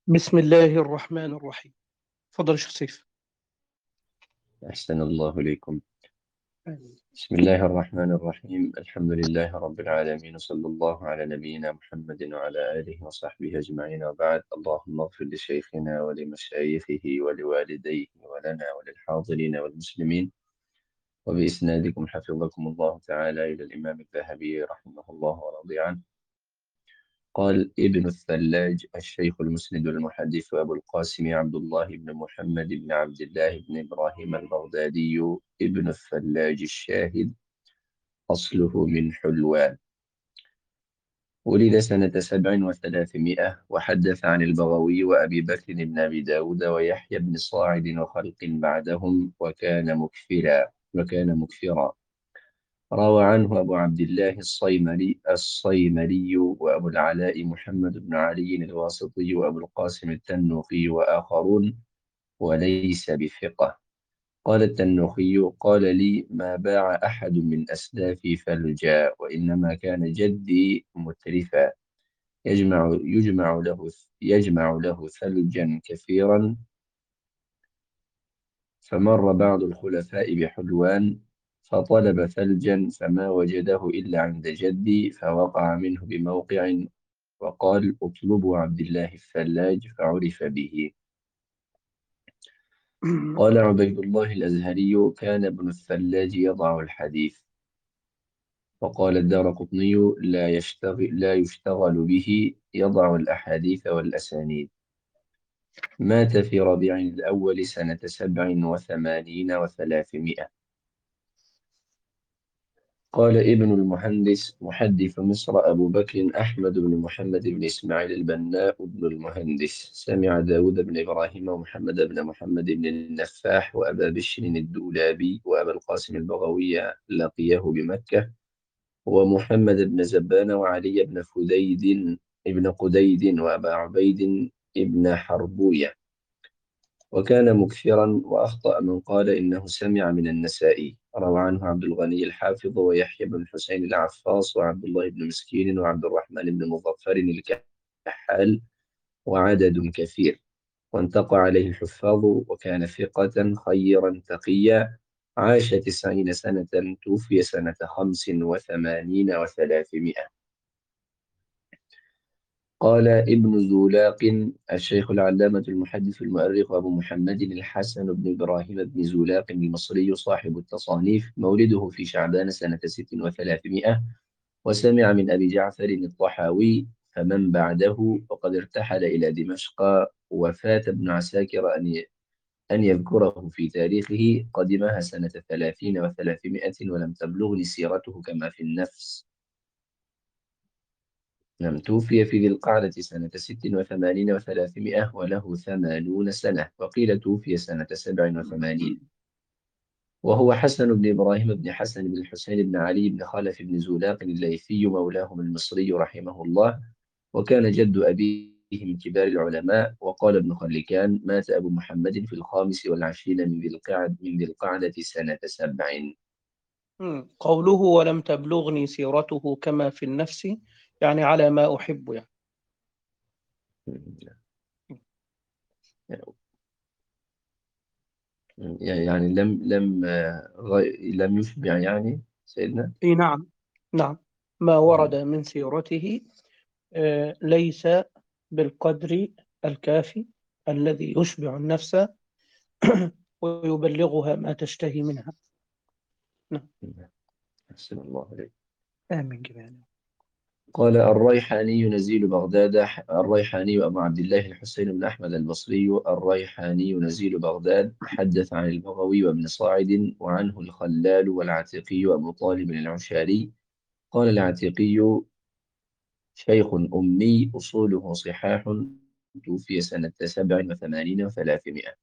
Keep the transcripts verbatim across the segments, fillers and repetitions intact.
بسم الله الرحمن الرحيم. تفضل يا شيخ سيف. أحسن الله إليكم. آمين. بسم الله الرحمن الرحيم. الحمد لله رب العالمين، وصلى الله على نبينا محمد وعلى آله وصحبه أجمعين، وبعد. اللهم اغفر لشيخنا ولمشايخه ولوالديه ولنا وللحاضرين والمسلمين، وبإسنادكم حفظكم الله تعالى إلى الإمام الذهبي رحمه الله ورضي عنه. قال ابن الثلاج الشيخ المسند المحدث أبو القاسم عبد الله بن محمد بن عبد الله بن إبراهيم البغدادي ابن الثلاج الشاهد، أصله من حلوان. ولد سنة سبع وثلاثمائة، وحدث عن البغوي وأبي بكر بن أبي داود ويحيى بن صاعد وخلق بعدهم، وكان مكثرا وكان مكثرا. روى عنه أبو عبد الله الصيمري الصيمري وأبو العلاء محمد بن علي الواسطي وأبو القاسم التنوخي وآخرون، وليس بثقة. قال التنوخي: قال لي ما باع أحد من أسلافي فلجا، وإنما كان جدي مترفا، يجمع يجمع له يجمع له ثلجا كثيرا. فمر بعض الخلفاء بحلوان فطلب ثلجا فما وجده إلا عند جدي، فوقع منه بموقع، وقال: اطلبوا عبد الله الثلاج، فعرف به. قال عبيد الله الأزهري: كان ابن الثلاج يضع الحديث. وقال الدارقطني: لا يشتغل, لا يشتغل به، يضع الأحاديث والأسانيد. مات في ربيع الأول سنة سبع وثمانين وثلاثمائة. قال ابن المهندس محدث مصر أبو بكر أحمد بن محمد بن إسماعيل البناء بن المهندس، سمع داود بن إبراهيم ومحمد بن محمد بن النفاح وأبا بشر الدولابي وأبا القاسم البغوي لقيه بمكة، ومحمد بن زبان وعلي بن فديد ابن قديد وأبا عبيد ابن حربوية، وكان مكثرا. وأخطأ من قال إنه سمع من النسائي. روى عنه عبد الغني الحافظ ويحيى بن حسين العفاص وعبد الله بن مسكين وعبد الرحمن بن مظفر الكحال، وعدد كثير. وانتقى عليه الحفاظ، وكان ثقة خيرا تقيا. عاش تسعين سنة، توفي سنة خمس وثمانين وثلاثمائة. قال ابن زولاق الشيخ العلامة المحدث المؤرخ أبو محمد الحسن بن إبراهيم بن زولاق المصري صاحب التصانيف، مولده في شعبان سنة ست وثلاثمائة، وسمع من أبي جعفر الطحاوي فمن بعده، وقد ارتحل إلى دمشق. وفات ابن عساكر أن أن يذكره في تاريخه. قدمها سنة ثلاثين وثلاثمائة، ولم تبلغني سيرته كما في النفس. نعم، توفي في ذي القعدة سنة ست وثمانين وثلاثمائة وله ثمانون سنة، وقيل توفي سنة سبع وثمانين. وهو حسن بن إبراهيم بن حسن بن الحسين بن علي بن خلف بن زولاق الليثي، مولاهم المصري رحمه الله، وكان جد أبيه من كبار العلماء. وقال ابن خلكان: مات أبو محمد في الخامس والعشرين من ذي القعدة من ذي القعدة سنة سبع. مم. قوله ولم تبلغني سيرته كما في النفس، يعني على ما أحب يعني. يعني لم لم غي- لم يشبع يعني سيدنا. إي نعم. نعم. ما ورد من سيرته آه، ليس بالقدر الكافي الذي يشبع النفس ويبلغها ما تشتهي منها. نعم. أحسن الله عليك. آمين جميعا. قال الريحاني نزيل بغداد الريحاني وأبو عبد الله الحسين بن أحمد البصري الريحاني نزيل بغداد، حدث عن البغوي وابن صاعد، وعنه الخلال والعتيقي وأبو طالب العشاري. قال العتيقي: شيخ أمي أصوله صحاح، توفي سنة سبع وثمانين وثلاثمائة.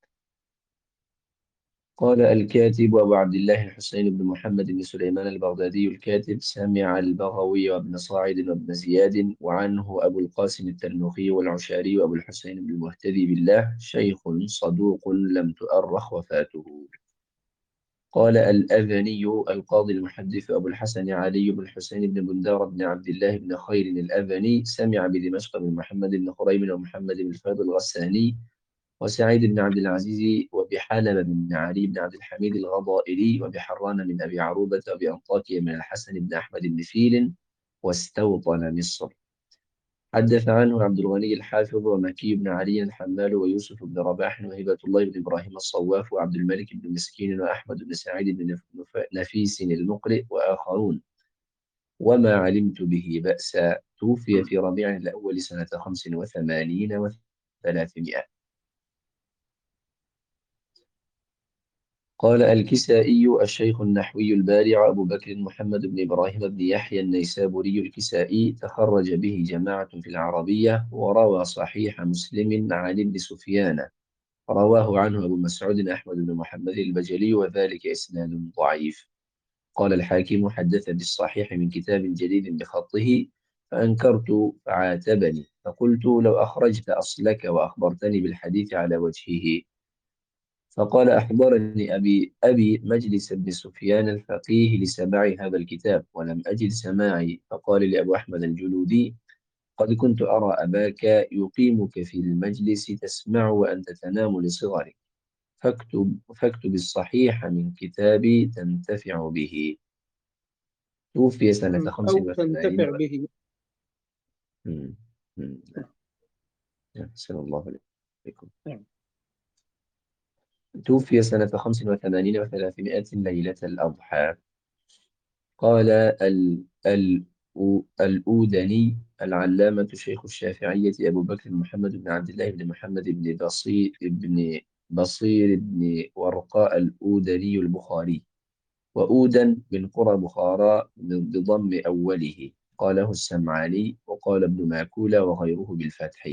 قال الكاتب أبو عبد الله الحسين بن محمد بن سليمان البغدادي الكاتب: سمع البغوي وابن صاعد وابن زياد، وعنه أبو القاسم التنوخي والعشاري وأبو الحسين بن المهتدي بالله، شيخ صدوق لم تؤرخ وفاته. قال الأذني القاضي المحدث أبو الحسن علي بن الحسين بن بندار بن عبد الله بن خير الأذني سمع بدمشق من محمد بن خريم ومحمد بن الفيض الغساني وسعيد بن عبد العزيز وبحلب بن علي بن عبد الحميد الغضائري وبحران من أبي عروبة وبأنطاكية من الحسن بن أحمد بن فيل واستوطن مصر. حدث عنه عبد الغني الحافظ ومكي بن علي الحمال ويوسف بن رباح وهبة الله بن إبراهيم الصواف وعبد الملك بن مسكين وأحمد بن سعيد بن نف- نفيس المقرئ وآخرون. وما علمت به بأسا. توفي في ربيع الأول سنة خمس وثمانين وثلاثمائة. قال الكسائي الشيخ النحوي البارع أبو بكر محمد بن إبراهيم بن يحيى النيسابوري الكسائي تخرج به جماعة في العربية وروى صحيح مسلم عن ابن سفيان. رواه عنه أبو مسعود أحمد بن محمد البجلي وذلك إسناد ضعيف. قال الحاكم حدث بالصحيح من كتاب جديد بخطه فأنكرت فعاتبني فقلت لو أخرجت أصلك وأخبرتني بالحديث على وجهه. فقال أحضرني أبي أبي مجلس ابن سفيان الفقيه لسماع هذا الكتاب ولم أجد سماعي. فقال لأبو أحمد الجلودي قد كنت أرى أباك يقيمك في المجلس تسمع وأنت تنام لصغرك فاكتب, فاكتب الصحيح من كتابي تنتفع به. توفي سنة مم. خمس أو وثمانين تنتفع و... به. مم. مم. أحسن الله عليكم. نعم. توفي سنة خمس وثمانين وثلاثمائة ليلة الأضحى. قال ال ال الأودني العلامة شيخ الشافعية أبو بكر محمد بن عبد الله بن محمد بن بصير بن بصير بن ورقاء الأودني البخاري. وأودا من قرى بخارى بضم أوله. قاله السمعاني وقال ابن ماكولة وغيره بالفتح.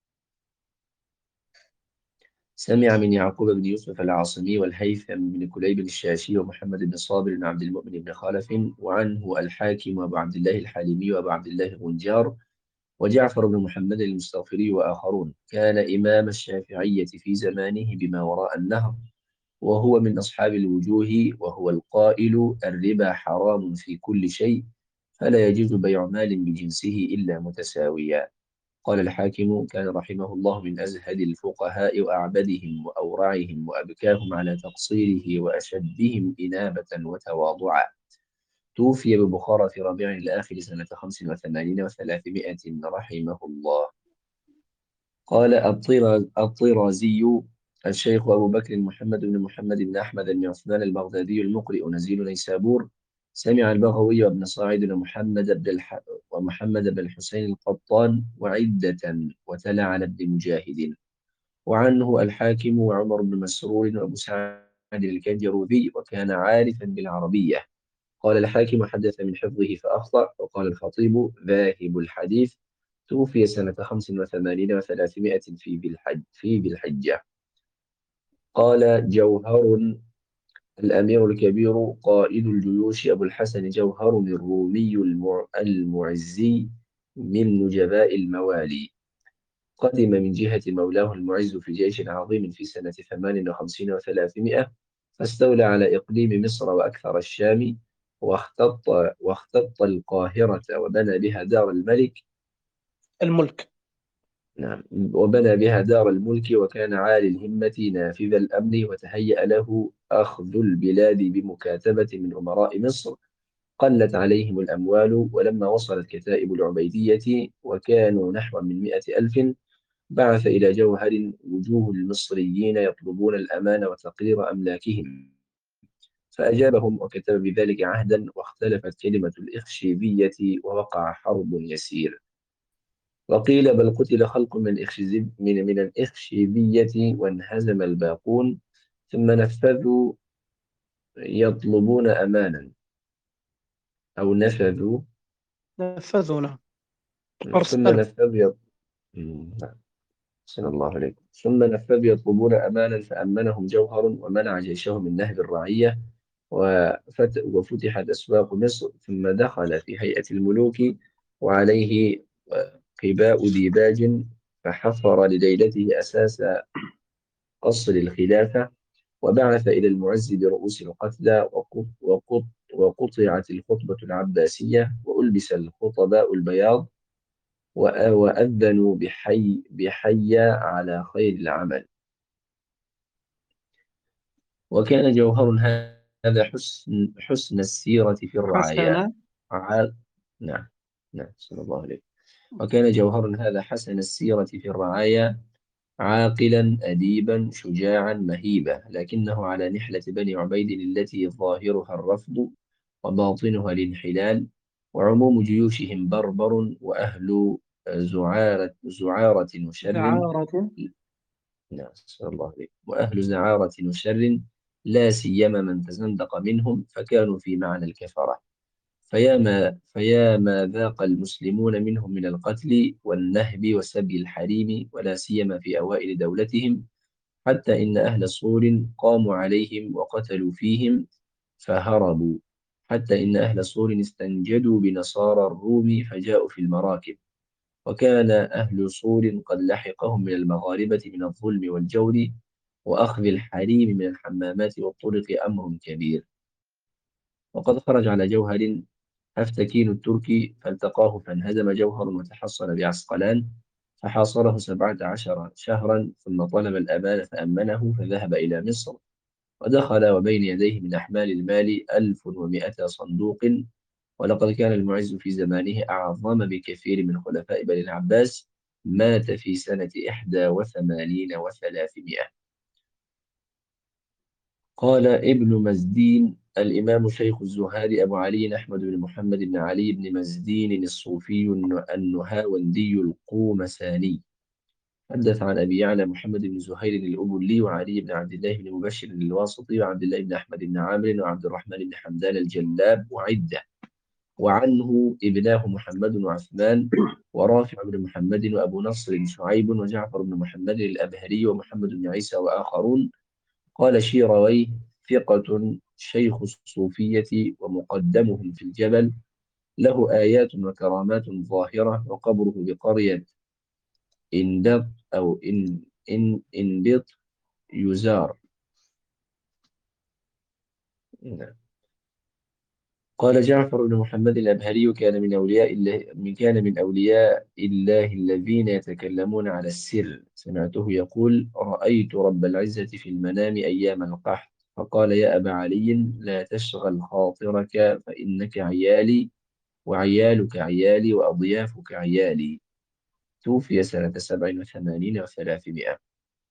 سمع من يعقوب بن يوسف العاصمي والهيثم بن كليب الشاشي ومحمد بن صابر بن عبد المؤمن بن خلف وعنه الحاكم وأبو عبد الله الحليمي وأبو عبد الله الغنجار وجعفر بن محمد المستغفري وآخرون. كان إمام الشافعية في زمانه بما وراء النهر وهو من أصحاب الوجوه وهو القائل الربا حرام في كل شيء فلا يجوز بيع مال بجنسه إلا متساويا. قال الحاكم كان رحمه الله من أزهد الفقهاء وأعبدهم وأورعهم وأبكاهم على تقصيره وأشدهم إنابة وتواضعا. توفي ببخارى في ربيع الآخر سنة خمس وثمانين وثلاثمائة رحمه الله. قال الطراز الطرازي الشيخ أبو بكر محمد بن محمد بن أحمد بن عثمان البغدادي المقرئ نزيل نيسابور سمع البغوي وابن صاعد ومحمد بن الح... ومحمد بن الحسين القطان وعدة وتلا على ابن مجاهد. وعنه الحاكم وعمر بن مسرور وأبو سعد الكنجروذي وكان عارفا بالعربية. قال الحاكم حدث من حفظه فأخطأ. وقال الخطيب ذاهب الحديث. توفي سنة خمس وثمانين وثلاثمائة في ذي الحج في ذي الحجة. قال جوهر الأمير الكبير قائد الجيوش أبو الحسن جوهر الرومي المع... المعزي من نجباء الموالي. قدم من جهة مولاه المعز في جيش عظيم في سنة ثمان وخمسين وثلاثمائة فاستولى على إقليم مصر وأكثر الشام واختط واختط القاهرة وبنى بها دار الملك. الملك. نعم وبنى بها دار الملك وكان عالي الهمة نافذ الأمن وتهيأ له أخذ البلاد بمكاتبة من أمراء مصر. قلت عليهم الأموال ولما وصلت كتائب العبيدية وكانوا نحو من مئة ألف بعث إلى جوهر وجوه المصريين يطلبون الأمان وتقرير أملاكهم فأجابهم وكتب بذلك عهدا واختلفت كلمة الإخشيدية ووقع حرب يسير. وقيل بل قتل خلق من الإخشيزي- من من الإخشيدية وانهزم الباقون ثم نفذوا يطلبون أمانا أو نفذوا نفذونا. ثم أرسلوا. نفذوا يط... مم، نعم. أحسن الله عليكم. ثم نفذوا يطلبون أمانا فأمنهم جوهر ومنع جيشه من نهب الرعية وفت... وفتحت أسواق مصر ثم دخل في هيئة الملوك وعليه قباء ديباج فحفر لليلته أساس قصر الخلافة وبعث إلى المعز برؤوس القتلى وقط وقط وقطعت الخطبة العباسية وألبس الخطباء البياض وأ- وأذنوا بحي بحي على خير العمل. وكان جوهر هذا حسن حسن السيرة في الرعايا. حسنا. عال... نعم. نعم صلى الله عليه. وكان جوهر هذا حسن السيرة في الرعايا، عاقلا أديبا شجاعا مهيبا، لكنه على نحلة بني عبيد التي ظاهرها الرفض وباطنها الانحلال، وعموم جيوشهم بربر وأهل زعارة زعارة وشر. زعارة. نعم صلى الله عليه. وأهل زعارة وشر، لا سيما من تزندق منهم فكانوا في معنى الكفرة. فيا ما فيا ما ذاق المسلمون منهم من القتل والنهب وسبي الحريم، ولا سيما في أوائل دولتهم، حتى إن أهل صور قاموا عليهم وقتلوا فيهم فهربوا، حتى إن أهل صور استنجدوا بنصارى الروم فجاءوا في المراكب. وكان أهل صور قد لحقهم من المغاربة من الظلم والجور وأخذ الحريم من الحمامات والطرق أمر كبير. وقد خرج على جوهر هفتكين التركي فالتقاه فانهزم جوهر وتحصن بعسقلان، فحاصره سبعة عشر شهرا، ثم طلب الأمان فأمنه فذهب إلى مصر، ودخل وبين يديه من أحمال المال ألف ومائة صندوق. ولقد كان المعز في زمانه أعظم بكثير من خلفاء بني العباس. مات في سنة إحدى وثمانين وثلاثمائة. قال ابن مزدين الإمام شيخ الزهاد أبو علي أحمد بن محمد بن علي بن مزدين الصوفي الن- النهاوندي القومساني، حدث عن أبي يعلى محمد بن زهير الأبلي وعلي بن عبد الله بن مبشر الواسطي وعبد الله بن أحمد بن عامر وعبد الرحمن بن حمدان الجلاب وعدة، وعنه ابناه محمد وعثمان ورافع بن محمد وأبو نصر بن شعيب وجعفر بن محمد الأبهري ومحمد بن عيسى وآخرون. قال شيرويه ثقة شيخ الصوفية ومقدمهم في الجبل، له آيات وكرامات ظاهرة، وقبره بقرية إندب أو إن إن إنبط يزار. قال جعفر بن محمد الأبهري كان من أولياء الله من كان من أولياء الله الذين يتكلمون على السر. سمعته يقول: رأيت رب العزة في المنام أيام القحط فقال: يا أبا علي لا تشغل خاطرك فإنك عيالي وعيالك عيالي وأضيافك عيالي. توفي سنة سبع وثمانين وثلاثمائة.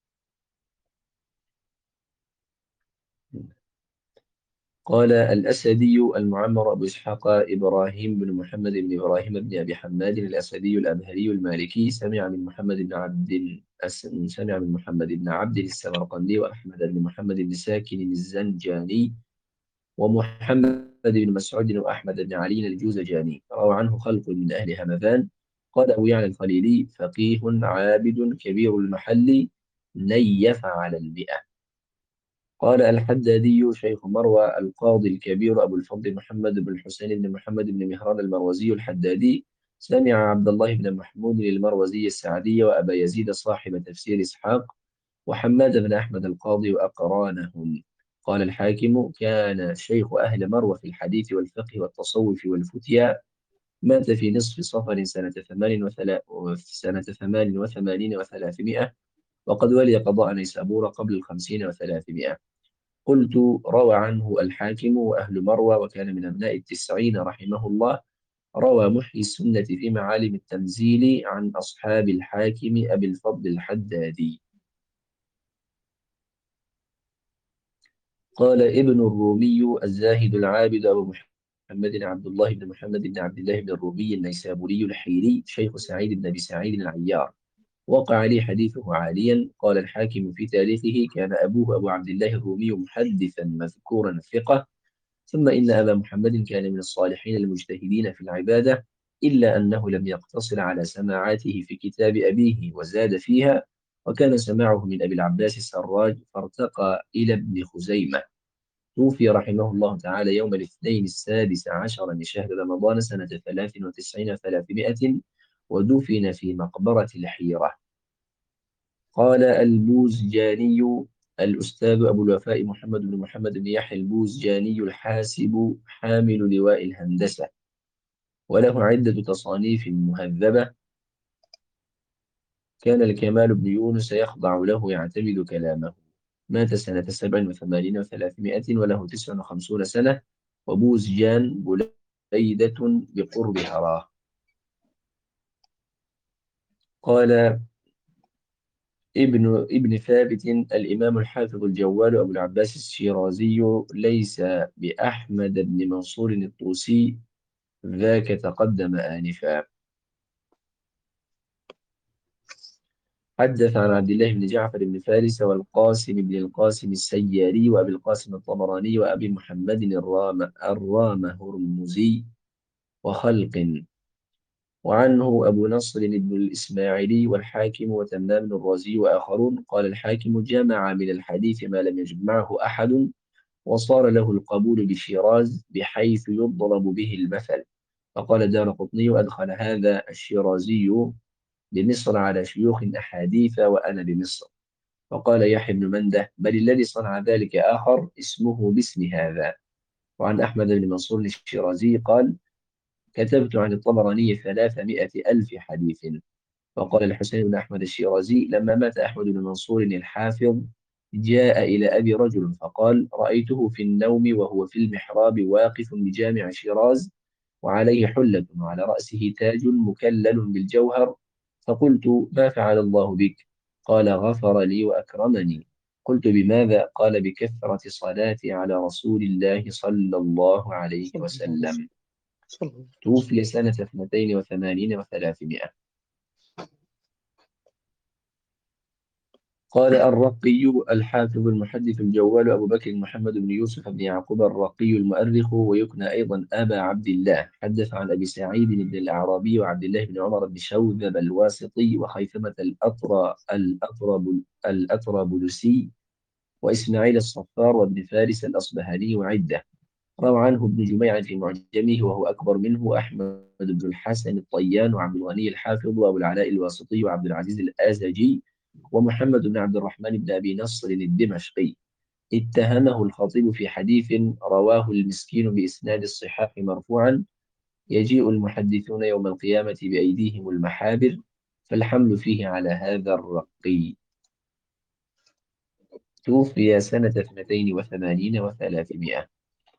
قال الأسدي المعمر أبو إسحاق إبراهيم بن محمد بن إبراهيم بن أبي حماد الأسدي الأبهري المالكي سمع من محمد بن عبد أس... سمع من محمد بن عبد السمرقندي وأحمد بن محمد بن ساكن الزنجاني ومحمد بن مسعود وأحمد بن علي الجوزجاني، روى عنه خلق من أهل همذان. قال أبو يعلى الخليلي فقيه عابد كبير المحل نيف على المئة. قال الحدادي شيخ مروى القاضي الكبير أبو الفضل محمد بن الحسين بن محمد بن مهران المروزي الحدادي سمع عبد الله بن محمود المروزي السعدي وأبا يزيد صاحب تفسير إسحاق وحماد بن أحمد القاضي وأقرانهم. قال الحاكم كان شيخ أهل مروى في الحديث والفقه والتصوف والفتيا، مات في نصف صفر سنة ثمان وثلا... سنة ثمان وثمانين وثلاثمائة، وقد ولي قضاء نيسابور قبل الخمسين وثلاثمائة. قلت روى عنه الحاكم وأهل مروى وكان من أبناء التسعين رحمه الله. روى محيي السنة في معالم التنزيل عن أصحاب الحاكم أبي الفضل الحدادي. قال ابن الرومي الزاهد العابد أبو محمد عبد الله بن محمد بن عبد الله بن الرومي النيسابوري الحيري شيخ سعيد بن أبي سعيد العيار، وقع لي حديثه عاليا. قال الحاكم في تاريخه كان أبوه أبو عبد الله الرومي محدثا مذكورا ثقة، ثم إن أبا محمد كان من الصالحين المجتهدين في العبادة، إلا أنه لم يقتصر على سماعاته في كتاب أبيه وزاد فيها، وكان سماعه من أبي العباس السراج فارتقى إلى ابن خزيمة. توفي رحمه الله تعالى يوم الاثنين السادس عشر من شهر رمضان سنة ثلاث وتسعين وثلاثمائة، ودفن في مقبرة الحيرة. قال البوزجاني الأستاذ أبو الوفاء محمد بن محمد بن يحيى البوزجاني الحاسب حامل لواء الهندسة، وله عدة تصانيف مهذبة. كان الكمال بن يونس يخضع له يعتمد كلامه. مات سنة سبع وثمانين وثلاثمائة وله تسع وخمسون سنة، وبوزجان بليدة بقرب هراه. قال ابن ابن ثابت: الإمام الحافظ الجوال أبو العباس الشيرازي ليس بأحمد بن منصور الطوسي، ذاك تقدم آنفا. حدث عن عبد الله بن جعفر بن فارس والقاسم بن القاسم السياري وأبي القاسم الطبراني وأبي محمد الرام الرام هرمزي وخلق، وعنه أبو نصر بن الإسماعيلي والحاكم وتمام الرازي وآخرون. قال الحاكم: جمع من الحديث ما لم يجمعه أحد، وصار له القبول بشيراز بحيث يضرب به المثل. فقال دارقطني: أدخل هذا الشيرازي بمصر على شيوخ أحاديث وأنا بمصر. فقال يحيى بن منده: بل الذي صنع ذلك آخر اسمه باسم هذا. وعن أحمد بن منصور الشيرازي قال: كتبت عن الطبراني ثلاثمائة ألف حديث. وقال الحسين بن أحمد الشيرازي: لما مات أحمد بن منصور الحافظ جاء إلى أبي رجل فقال: رأيته في النوم وهو في المحراب واقف بجامع شيراز، وعليه حلة وعلى رأسه تاج مكلل بالجوهر، فقلت: ما فعل الله بك؟ قال: غفر لي وأكرمني. قلت: بماذا؟ قال: بكثرة صلاتي على رسول الله صلى الله عليه صلى الله عليه وسلم. وسلم. صلى الله عليه وسلم. توفي سنة اثنتين وثمانين وثلاثمائة. قال الرقي الحافظ المحدث الجوال أبو بكر محمد بن يوسف بن يعقوب الرقي المؤرخ، ويكنى أيضا أبا عبد الله، حدث عن أبي سعيد بن الأعرابي وعبد الله بن عمر بن شوذب الواسطي وخيثمة الأطرى الأطرب الأطرابلسي وإسماعيل الصفار وابن فارس الأصبهاني وعدة. روى عنه ابن جميع في معجمه وهو أكبر منه أحمد بن الحسن الطيان وعبد الغني الحافظ وأبو العلاء الواسطي وعبد العزيز الآزجي ومحمد بن عبد الرحمن بن أبي نصر الدمشقي. اتهمه الخطيب في حديث رواه المسكين بإسناد الصحاح مرفوعا: يجيء المحدثون يوم القيامة بأيديهم المحابر، فالحمل فيه على هذا الرقي. توفي سنة اثنتين وثمانين وثلاثمائة.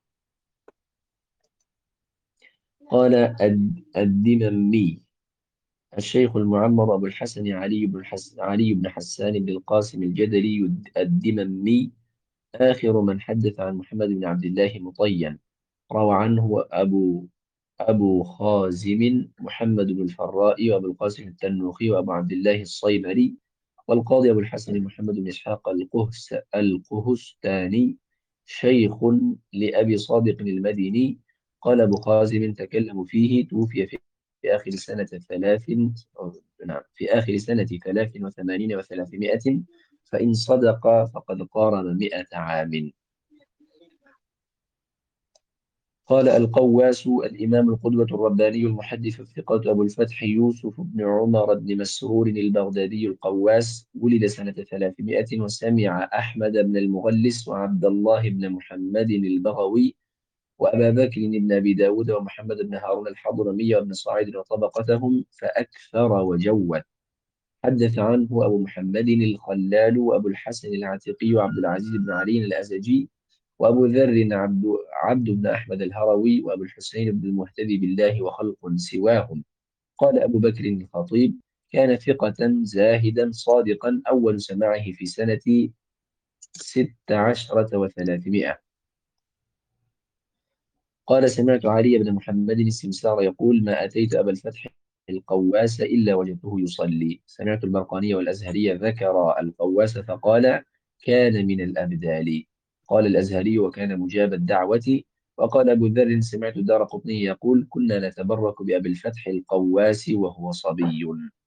قال الد- الدممي: الشيخ المعمر أبو الحسن علي بن حس... علي بن حسان بن القاسم الجدلي الدممي، آخر من حدث عن محمد بن عبد الله مطيا. روى عنه أبو أبو خازم محمد بن الفراء وأبو القاسم التنوخي وأبو عبد الله الصيبري، والقاضي أبو الحسن محمد بن إسحاق القهس القهستاني، شيخ لأبي صادق المديني. قال أبو خازم: تكلم فيه. توفي في في آخر سنة ثلاث نعم في آخر سنة ثلاث وثمانين وثلاثمائة، فإن صدق فقد قارن مئة عام. قال القواس الإمام القدوة الرباني المحدث الثقة أبو الفتح يوسف بن عمر بن مسرور البغدادي القواس، ولد سنة ثلاثمائة، وسمع أحمد بن المغلس وعبد الله بن محمد البغوي وأبا بكر بن أبي داود ومحمد بن هارون الحضرمي وابن صاعد وطبقتهم فأكثر وجود. حدث عنه أبو محمد الخلال وأبو الحسن العتيقي وعبد العزيز بن علي الأزجي وأبو ذر عبد عبد بن أحمد الهروي وأبو الحسين بن المهتدي بالله وخلق سواهم. قال أبو بكر الخطيب: كان ثقة زاهدا صادقا، أول سماعه في سنة ست عشرة وثلاثمائة. قال سمعت علي بن محمد السمسار يقول: ما أتيت أبا الفتح القواس إلا وجدته يصلي. سمعت البرقاني والأزهري ذكر القواس فقال: كان من الأبدال. قال الأزهري: وكان مجاب الدعوة. وقال أبو ذر: سمعت الدار قطني يقول: كنا نتبرك بأبي الفتح القواس وهو صبي.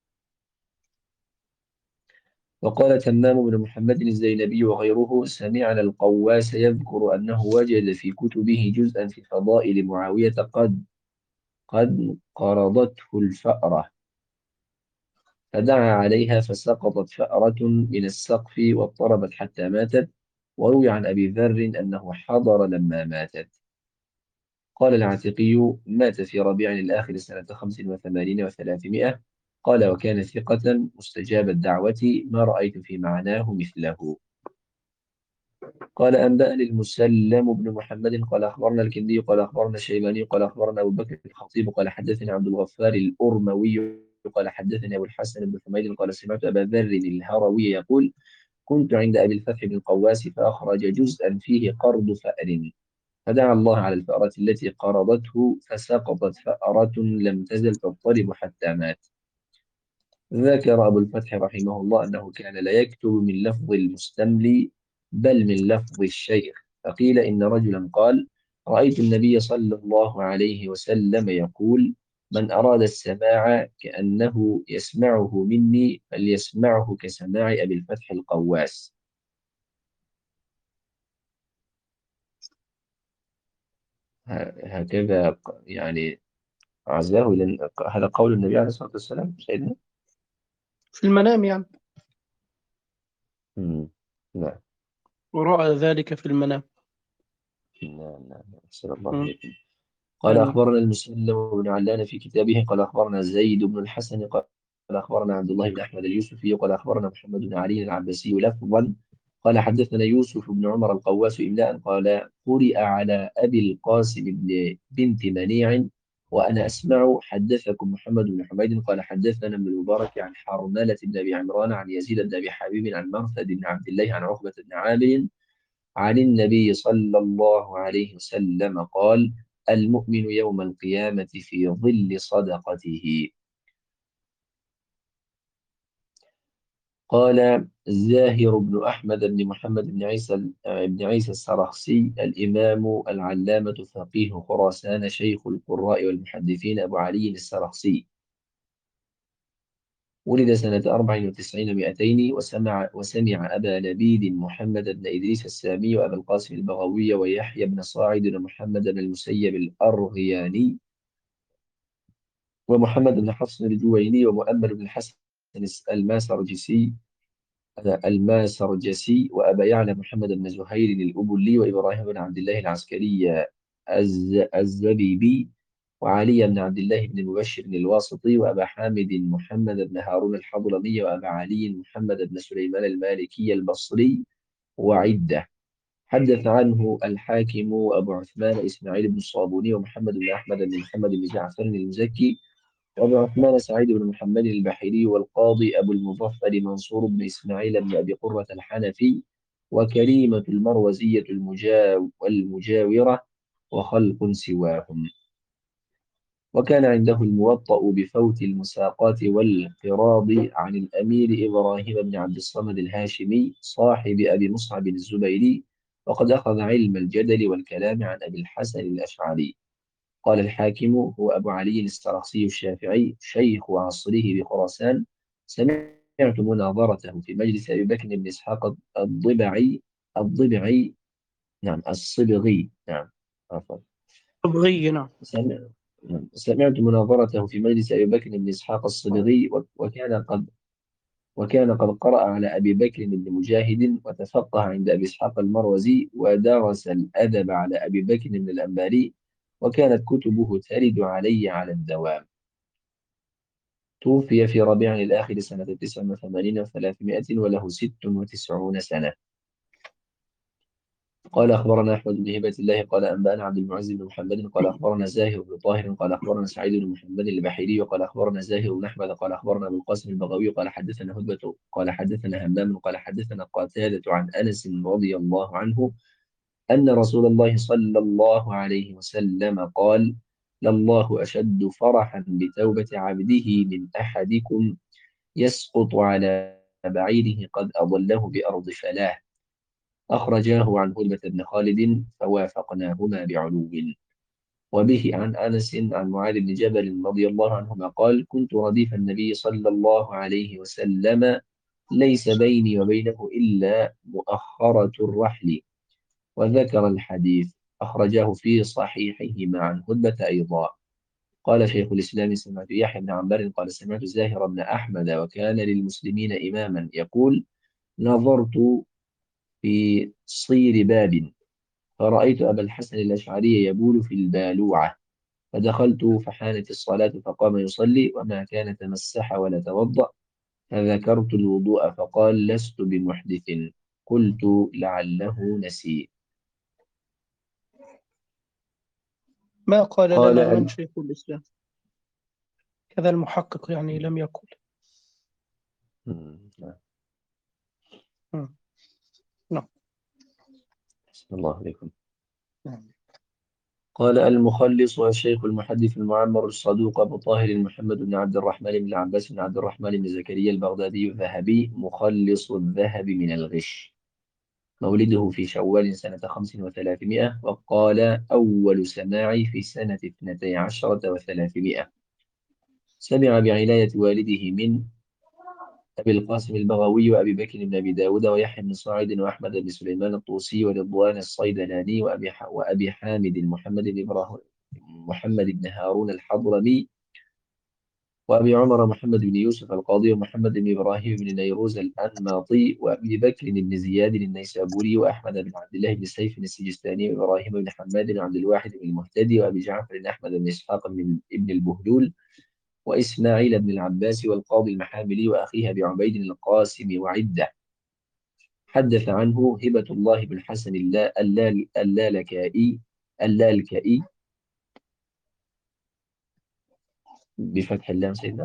وقال تمام بن محمد الزينبي وغيره: سمعنا القواس يذكر أنه وجد في كتبه جزءا في فضائل معاوية قد قد قرضته الفأرة. فدعا عليها فسقطت فأرة من السقف واضطربت حتى ماتت. وروي عن أبي ذر أنه حضر لما ماتت. قال العتيقي: مات في ربيع الآخر سنة خمس وثمانين وثلاثمائة. قال: وكان ثقة مستجاب الدعوة، ما رأيت في معناه مثله. قال: أنبأني المسلم بن محمد قال أخبرنا الكندي قال أخبرنا الشيباني قال أخبرنا أبو بكر الخطيب قال حدثني عبد الغفار الأرموي قال حدثني أبو الحسن بن حميد قال سمعت أبا ذر الهروي يقول: كنت عند أبي الفتح بن القواس فأخرج جزءا فيه قرض فأر، فدعا الله على الفأرة التي قرضته فسقطت فأرة لم تزل تضطرب حتى مات. ذكر أبو الفتح رحمه الله أنه كان لا يكتب من لفظ المستملي بل من لفظ الشيخ. فقيل إن رجلا قال: رأيت النبي صلى الله عليه وسلم يقول: من أراد السماع كأنه يسمعه مني فليسمعه كسماع أبي الفتح القواس. ه- هكذا ق- يعني عزاه إلى هذا قول النبي عليه الصلاة والسلام سيدنا. في المنام يعني. مم. نعم. ورأى ذلك في المنام. نعم نعم. أحسن الله مم. إليكم. قال: آمين. أخبرنا المسلم بن علان في كتابه قال أخبرنا زيد بن الحسن قال أخبرنا عبد الله بن أحمد اليوسفي قال أخبرنا محمد بن علي العباسي لفظا قال حدثنا يوسف بن عمر القواس إملاء قال: قرئ على أبي القاسم بن بنت منيع وأنا أسمع حدثكم محمد بن حميد قال حدثنا ابن المبارك عن حرملة بن أبي عمران عن يزيد بن أبي حبيب عن مرثد بن عبد الله عن عقبة بن عامر عن النبي صلى الله عليه وسلم قال: المؤمن يوم القيامة في ظل صدقته. قال: زاهر بن أحمد بن محمد بن عيسى بن عيسى السرخسي الإمام العلامة فقيه خراسان شيخ القراء والمحدثين أبو علي السرخسي، ولد سنة أربع وتسعين مئتين وسمع وسمع أبا لبيد محمد بن إدريس السامي وأبا القاسم البغوي ويحيى بن صاعد ومحمد بن المسيب الأرغياني ومحمد بن حفص الجويني ومؤمل بن الحسن الماسرجسي الماسرجسي وأبا يعلى محمد بن زهير الأبلي وإبراهيم بن عبد الله العسكري الز الزبيبي وعلي بن عبد الله بن المبشر الواسطي وأبا حامد محمد بن هارون الحضرمي وأبا علي محمد بن سليمان المالكي البصري وعدة. حدث عنه الحاكم وأبو عثمان إسماعيل بن الصابوني ومحمد بن أحمد بن محمد بن جعفر المزكي وأبو عثمان سعيد بن محمد البحيري والقاضي أبو المظفر منصور بن إسماعيل بن أبي قرة الحنفي وكريمة المروزية المجاو والمجاورة وخلق سواهم. وكان عنده الموطأ بفوت المساقات والقراض عن الأمير إبراهيم بن عبد الصمد الهاشمي صاحب أبي مصعب الزبيري، وقد أخذ علم الجدل والكلام عن أبي الحسن الأشعري. قال الحاكم: هو أبو علي السرخسي الشافعي شيخ عصره بخراسان. سمعت مناظرته في مجلس أبي بكر بن إسحاق الضبعي الضبعي نعم الصبغي نعم عفوا تبغي نعم. سمع- نعم. سمعت مناظرته في مجلس أبي بكر بن إسحاق الصبغي و- وكان قد وكان قد قرأ على أبي بكر بن مجاهد وتفقه عند أبي إسحاق المروزي ودرس الأدب على أبي بكر بن الأنباري، وكانت كتبه ترد علي على الدوام. توفي في ربيع الآخر سنة تسع وثمانين وثلاثمائة وله ست وتسعون سنة. قال أخبرنا أحمد بن هبة الله قال أنبأنا عبد المعز بن محمد قال أخبرنا زاهر بن طاهر قال أخبرنا سعيد بن محمد البحيري وقال أخبرنا زاهر بن أحمد قال أخبرنا أبو القاسم البغوي قال حدثنا هدبة قال حدثنا همام قال حدثنا قتادة عن أنس رضي الله عنه أن رسول الله صلى الله عليه وسلم قال: لله أشد فرحا بتوبة عبده من أحدكم يسقط على بعيره قد أضله بأرض فلاه. أخرجاه عن هدبة بن خالد فوافقناهما بعلو. وبه عن أنس عن معاذ بن جبل رضي الله عنهما قال: كنت رديف النبي صلى الله عليه وسلم ليس بيني وبينه إلا مؤخرة الرحل. وذكر الحديث. أخرجاه في صحيحهما عن هدبة أيضا. قال شيخ الإسلام سمعت يحيى بن عمار قال سمعت زاهر بن أحمد وكان للمسلمين إماما يقول نظرت في صير باب فرأيت أبا الحسن الأشعري يبول في البالوعة فدخلت فحانت الصلاة فقام يصلي وما كان تمسح ولا توضأ فذكرت الوضوء فقال لست بمحدث قلت لعله نسي. ما قال قال لنا من ال... شيخ الإسلام؟ كذا المحقق يعني لم يقل. مم، نعم. مم. نعم. بسم الله عليكم. نعم. قال المخلص والشيخ المحدث المعمر الصدوق أبو طاهر محمد بن عبد الرحمن بن العباس بن عبد الرحمن بن زكريا البغدادي الذهبي مخلص الذهب من الغش، مولده في شوال سنة خمس وثلاثمائة، وقال أول سماعي في سنة اثنتي عشرة وثلاثمائة. سمع بعناية والده من أبي القاسم البغوي وأبي بكر بن أبي داود ويحيى بن صاعد وأحمد بن سليمان الطوسي ورضوان الصيدلاني وأبي ح... وأبي حامد محمد بن إبراهيم محمد بن هارون الحضرمي وأبي عمر محمد بن يوسف القاضي ومحمد بن إبراهيم بن نيروز الأنماطي وأبي بكر بن زياد النيسابوري وأحمد بن عبد الله بن سيف السجستاني وإبراهيم بن حماد بن عبد الواحد بن المهتدي وأبي جعفر بن أحمد بن إسحاق بن ابن البهلول وإسماعيل بن العباس والقاضي المحاملي وأخيه أبي عبيد القاسم وعدة. حدث عنه هبة الله بن حسن اللا- اللال- اللالكائي اللالكائي بفتح اللام سيدنا.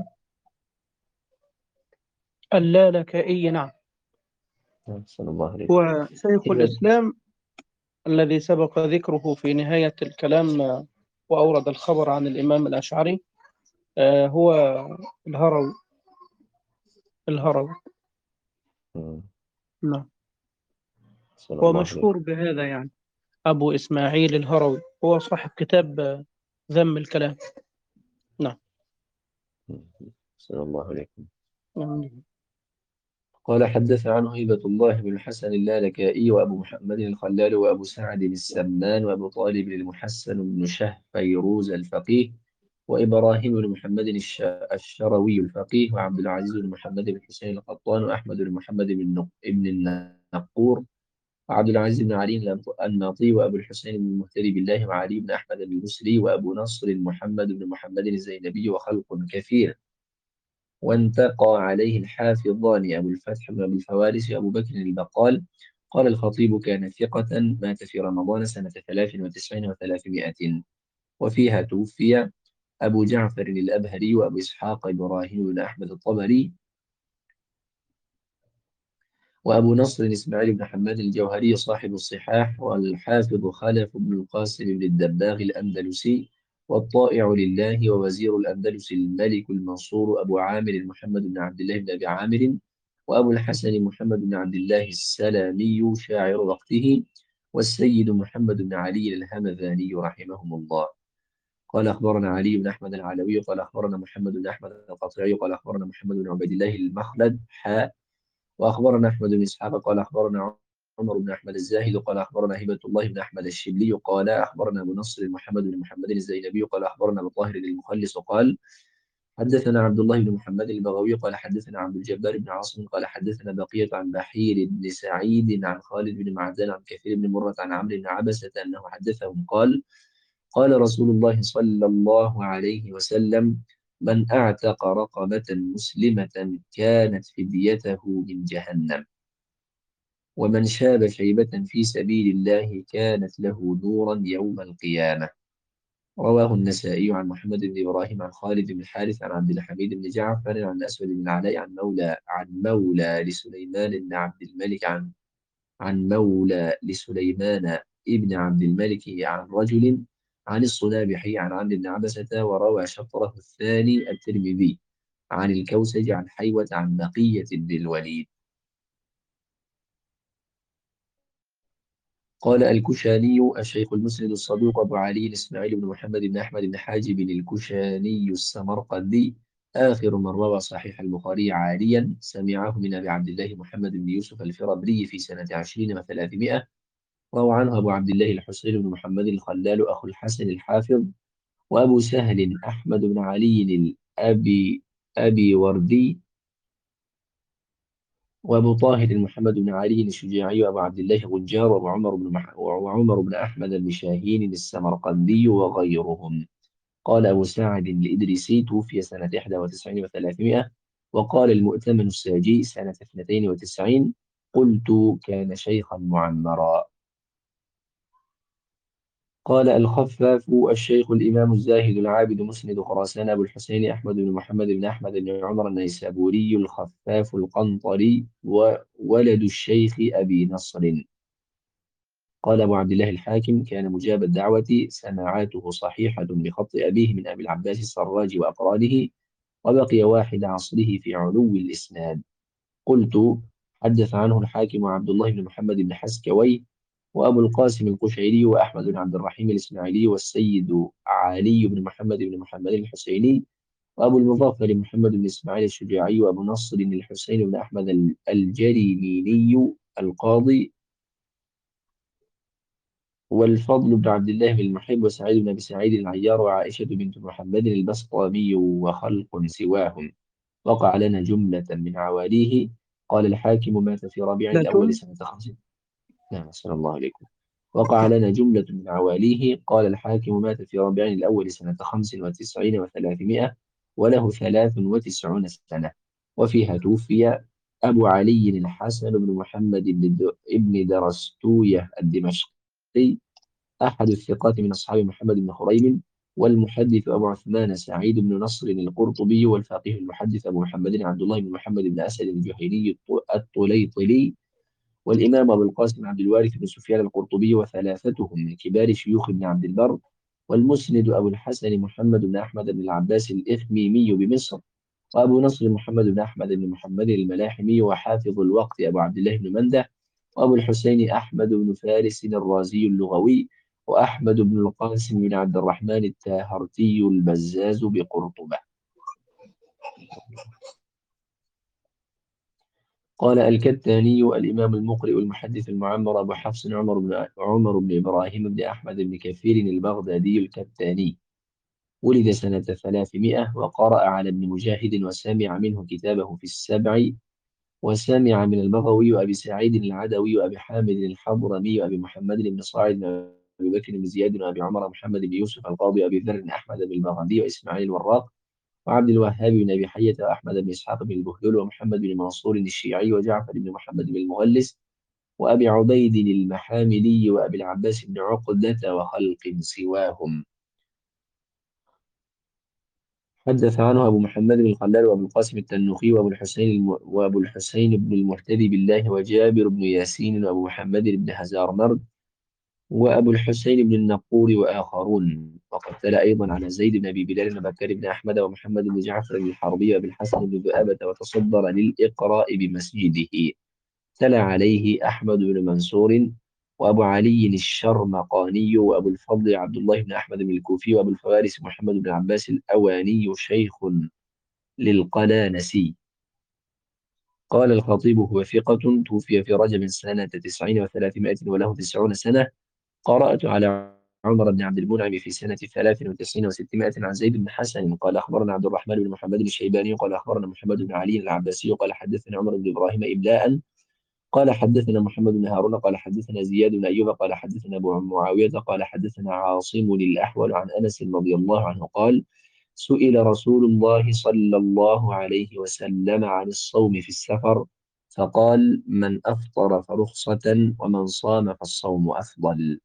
اللالكائي، نعم. صلى الله عليه وسلم. هو شيخ هبة. الإسلام الذي سبق ذكره في نهاية الكلام، آه، وأورد الخبر عن الإمام الأشعري. آه، هو الهروي. الهروي. مم. نعم. صلى هو الله عليه. مشهور بهذا يعني، أبو إسماعيل الهروي، هو صاحب كتاب آه، ذم الكلام. نعم. مم. صلى الله عليه. نعم. قال حدث عنه هبة الله بن الحسن اللالكائي وأبو محمد الخلال وأبو سعد السمان وأبو طالب المحسن بن شه فيروز الفقيه وإبراهيم بن محمد الش- الشروي الفقيه وعبد العزيز بن محمد بن حسين القطان وأحمد بن محمد بن نق- ابن النقور وعبد العزيز بن علي الناطي وأبو الحسين بن المهتدي بالله وعلي بن أحمد المسري وأبو نصر محمد بن محمد الزينبي وخلق كثير. وانتقى عليه الحافظان أبو الفتح بن أبي الفوارس أبو بكر البقال. قال الخطيب كان ثقة مات في رمضان سنة ثلاث وتسعين وثلاثمائة، وفيها توفي أبو جعفر الأبهري وأبو إسحاق إبراهيم بن أحمد الطبري وأبو نصر إسماعيل بن حماد الجوهري صاحب الصحاح والحافظ خلف بن القاسم بن الدباغ الأندلسي والطائع لله ووزير الأندلس الملك المنصور أبو عامر محمد بن عبد الله بن أبي عامر وأبو الحسن محمد بن عبد الله السلامي شاعر وقته والسيد محمد بن علي الهمذاني رحمهم الله. قال أخبرنا علي بن أحمد العلوي قال أخبرنا محمد بن أحمد القطيعي قال أخبرنا محمد بن عبيد الله المخلد حاء وأخبرنا أحمد بن إسحاق قال أخبرنا عمر بن أحمد الزاهد قال أخبرنا هبة الله بن أحمد الشبلي قال أخبرنا أبو نصر محمد بن محمد الزينبي قال أخبرنا أبو طاهر المخلص قال حدثنا عبد الله بن محمد البغوي قال حدثنا عبد الجبار بن عاصم قال حدثنا بقية عن بحير بن سعيد عن خالد بن معدان عن كثير بن مرة عن عمرو بن عبسة أنه حدثهم قال قال رسول الله صلى الله عليه وسلم من أعتق رقبة مسلمة كانت فديته من جهنم ومن شاب شيبة في سبيل الله كانت له نورا يوم القيامة. رواه النسائي عن محمد بن إبراهيم عن خالد بن الحارث عن عبد الحميد بن جعفر عن أسود بن علاء عن مولى عن مولى لسليمان بن عبد الملك عن عن مولى لسليمان ابن عبد الملك عن رجل عن الصنابحي عن عبد بن عبسة. وروى شطره الثاني الترمذي عن الكوسج عن حيوة عن بقية بن الوليد. قال الكشاني الشيخ المسند الصدوق أبو علي إسماعيل بن محمد بن أحمد بن حاجب الكشاني السمرقندي آخر من روى صحيح البخاري عاليا سمعه من أبي عبد الله محمد بن يوسف الفربري في سنة عشرين وثلاثمائة. روى عنه أبو عبد الله الحسين بن محمد الخلال أخو الحسن الحافظ وأبو سهل أحمد بن علي الأبي أبي وردي، وأبو طاهر محمد بن علي الشجاعي، وأبو عبد الله غنجار، وأبو عمر بن مح... وعمر بن أحمد بن شاهين السمرقندي وغيرهم. قال أبو سعد الإدريسي توفي سنة إحدى وتسعين وثلاثمائة. وقال المؤتمن الساجي سنة اثنتين وتسعين. قلت كان شيخا معمرا. قال الخفاف الشيخ الإمام الزاهد العابد مسند خراسان أبو الحسين أحمد بن محمد بن أحمد بن عمر النيسابوري الخفاف القنطري، وولد الشيخ أبي نصر. قال أبو عبد الله الحاكم كان مجاب الدعوة، سماعاته صحيحة بخط أبيه من أبي العباس السراج وأقرانه، وبقي واحد عصره في علو الإسناد. قلت حدث عنه الحاكم عبد الله بن محمد بن حسكوي، وأبو القاسم القشيري، وأحمد بن عبد الرحيم الإسماعيلي، والسيد علي بن محمد بن محمد الحسيني، وأبو المظفر محمد بن إسماعيل الشجاعي، وأبو نصر الحسين بن أحمد الجريميني القاضي، والفضل بن عبد الله بن المحب، وسعيد بن أبي سعيد العيار، وعائشة بنت محمد البسطامي، وخلق سواهم. وقع لنا جملة من عواليه. قال الحاكم مات في ربيع الأول لكن سنة خمس. نعم، صلى الله عليكم. وقع لنا جملة من عواليه. قال الحاكم مات في ربيع الأول سنة خمس وتسعين وثلاثمائة، وله ثلاث وتسعون سنة. وفيها توفي أبو علي الحسن بن محمد بن د- ابن درستوية الدمشقي، أحد الثقات من أصحاب محمد بن خريم، والمحدث أبو عثمان سعيد بن نصر القرطبي، والفقيه المحدث أبو محمد عبد الله بن محمد بن أسد الجهيني الط- الطليطلي، والإمام أبو القاسم عبد الوارث بن سفيان القرطبي، وثلاثتهم من كبار شيوخ ابن عبد البر. والمسند أبو الحسن محمد بن أحمد بن العباس الإثميمي بمصر، وأبو نصر محمد بن أحمد بن محمد الملاحمي، وحافظ الوقت أبو عبد الله بن منده، وأبو الحسين أحمد بن فارس الرازي اللغوي، وأحمد بن القاسم بن عبد الرحمن التاهرتي البزاز بقرطبة. قال الكتاني الإمام المقرئ المحدث المعمر أبو حفص عمر بن عمر بن إبراهيم بن أحمد بن كثير البغدادي الكتاني، ولد سنة ثلاثمائة، وقرأ على ابن مجاهد وسمع منه كتابه في السبع، وسمع من البغوي وأبي سعيد العدوي وأبي حامد الحضرمي وأبي محمد بن صاعد وأبي بكر بن زياد وأبي عمر محمد بن يوسف القاضي وأبي ذر أحمد بن البغدادي وإسماعيل الوراق وعبد الوهاب بن أبي حية وأحمد بن إسحاق بن البهلول ومحمد بن منصور الشيعي وجعفر بن محمد بن المغلس وأبي عبيد المحاملي وأبي العباس بن عقدة وخلق سواهم. حدث عنه أبو محمد بن الخلال وأبو القاسم التنوخي وأبو الحسين الم... وأبو الحسين بن المهتدي بالله وجابر بن ياسين وأبو محمد بن هزار مرد وأبو الحسين بن النقور وآخرون. وقد تلا أيضا على زيد بن أبي بلال وبكر بن أحمد ومحمد بن جعفر بن الحربي وأبي الحسن بن ذؤابة، وتصدر للإقراء بمسجده. تلا عليه أحمد بن منصور، وأبو علي الشرمقاني، وأبو الفضل عبد الله بن أحمد بن الكوفي، وأبو الفوارس محمد بن عباس الأواني شيخ للقلانسي. قال الخطيب هو ثقة، توفي في رجب سنة تسعين وثلاثمائة وله تسعون سنة. قرأت على عمر بن عبد المنعم في سنة ثلاث وتسعين وستمائة عن زيد بن حسن قال أخبرنا عبد الرحمن بن محمد الشيباني قال أخبرنا محمد بن علي العباسي قال حدثنا عمر بن إبراهيم إملاء قال حدثنا محمد بن هارون قال حدثنا زياد بن أيوب قال حدثنا أبو معاوية قال حدثنا عاصم الأحول عن أنس رضي الله عنه قال سئل رسول الله صلى الله عليه وسلم عن الصوم في السفر، فقال من أفطر فرخصة ومن صام فالصوم أفضل.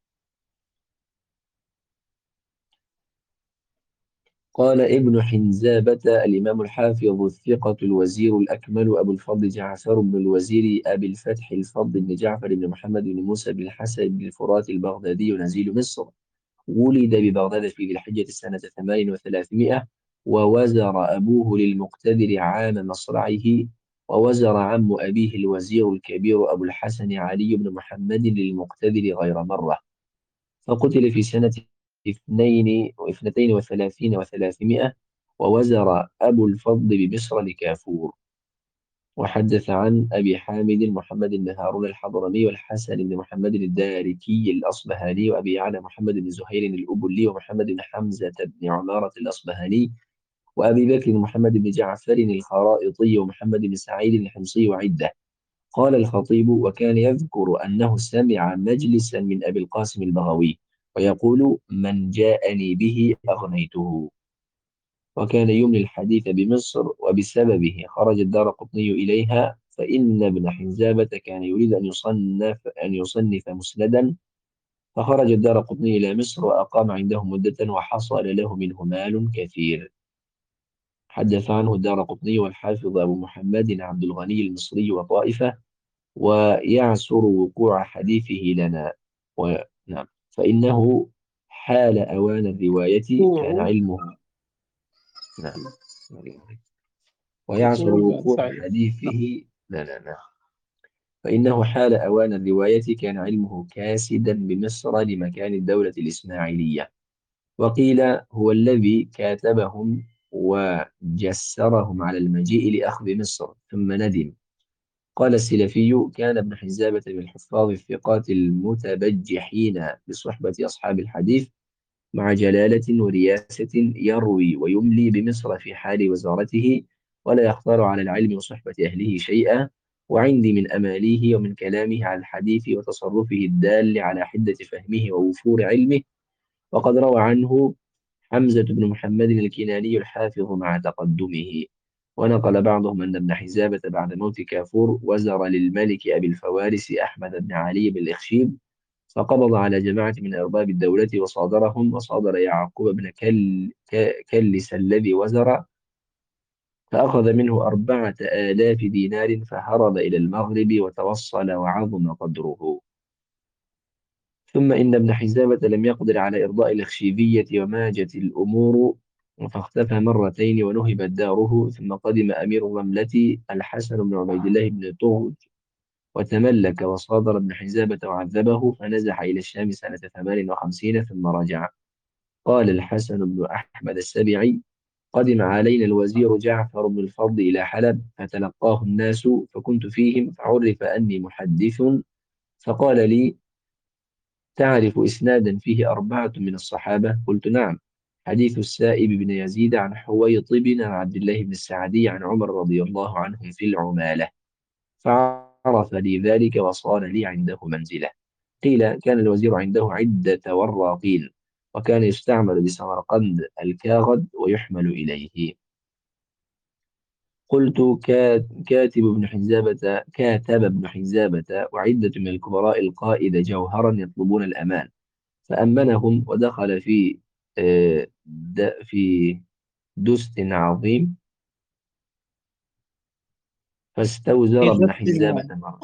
قال ابن حنزابة الإمام الحافظ الثقة الوزير الأكمل أبو الفضل جعفر بن الوزير أبي الفتح الفضل بن جعفر بن محمد بن موسى بن الحسن بن الفرات البغدادي نزيل مصر، ولد ببغداد في ذي الحجة سنة ثمان وثلاثمائة، ووزر أبوه للمقتدر عام مصرعه، ووزر عم أبيه الوزير الكبير أبو الحسن علي بن محمد للمقتدر غير مرة، فقتل في سنة اثنين واثنتين وثلاثين وثلاثمائة، ووزر أبو الفضل بمصر لكافور. وحدث عن أبي حامد محمد بن هارون الحضرمي والحسن بن محمد الداركي الأصبهاني وأبي يعلى محمد بن زهير الأبلي ومحمد بن حمزة بن عمارة الأصبهاني وأبي بكر محمد بن جعفر الخرائطي ومحمد بن سعيد الحمصي وعدة. قال الخطيب: وكان يذكر أنه سمع مجلسا من أبي القاسم البغوي ويقول: من جاءني به أغنيته. وكان يملي الحديث بمصر وبسببه خرج الدارقطني إليها، فإن ابن حنزابة كان يريد أن يصنف أن يصنف مسندا، فخرج الدارقطني إلى مصر وأقام عنده مدة وحصل له منه مال كثير. حدث عنه الدارقطني والحافظ أبو محمد عبد الغني المصري وطائفة، ويعسر وقوع حديثه لنا. ونعم، فإنه حال أوان الرواية كان وقوع علمه. نعم. ويعسر وقوع بعد وقوع سعيد. نعم. حديثه. لا لا لا فإنه حال أوان الرواية كان علمه كاسدا بمصر لمكان الدولة الإسماعيلية. وقيل هو الذي كاتبهم وجسرهم على المجيء لأخذ مصر ثم ندم. قال السلفي: كان ابن حزابة من الحفاظ الثقات المتبجحين بصحبة أصحاب الحديث، مع جلالة ورياسة، يروي ويملي بمصر في حال وزارته، ولا يختار على العلم وصحبة أهله شيئا. وعندي من أماليه ومن كلامه على الحديث وتصرفه الدال على حدة فهمه ووفور علمه. وقد روى عنه حمزة بن محمد الكناني الحافظ مع تقدمه. ونقل بعضهم أن ابن حزابة بعد موت كافور وزر للملك أبي الفوارس أحمد بن علي بن الإخشيب، فقبض على جماعة من أرباب الدولة وصادرهم، وصادر يعقوب بن كل ك- كلس الذي وزر، فأخذ منه أربعة آلاف دينار، فهرب إلى المغرب وتوصل وعظم قدره. ثم إن ابن حزامة لم يقدر على إرضاء الخشيبية وماجت الأمور، فاختفى مرتين ونهبت داره. ثم قدم أمير الرملة الحسن بن عبيد الله بن طغج وتملك وصادر ابن حزامة وعذبه، فنزح إلى الشام سنة ثمان وخمسين ثم رجع. قال الحسن بن أحمد السبيعي: قدم علينا الوزير جعفر بن الفضل إلى حلب، فتلقاه الناس، فكنت فيهم، فعرف أني محدث، فقال لي: تعرف إسنادا فيه أربعة من الصحابة؟ قلت: نعم. حديث السائب بن يزيد عن حويطب عن عبد الله بن السعدي عن عمر رضي الله عنهم في العمالة. فعرف لي ذلك وصار لي عنده منزلة. قيل كان الوزير عنده عدة وراقين، وكان يستعمل بسمرقند الكاغد ويحمل إليه. قلت: كات- كاتب ابن حنزابة كاتب ابن حنزابة وعدة من الكبراء القائد جوهرا يطلبون الأمان، فأمنهم ودخل في آه، د- في دست عظيم، في فاستوزر ابن ضبط حزامة المال. مرة.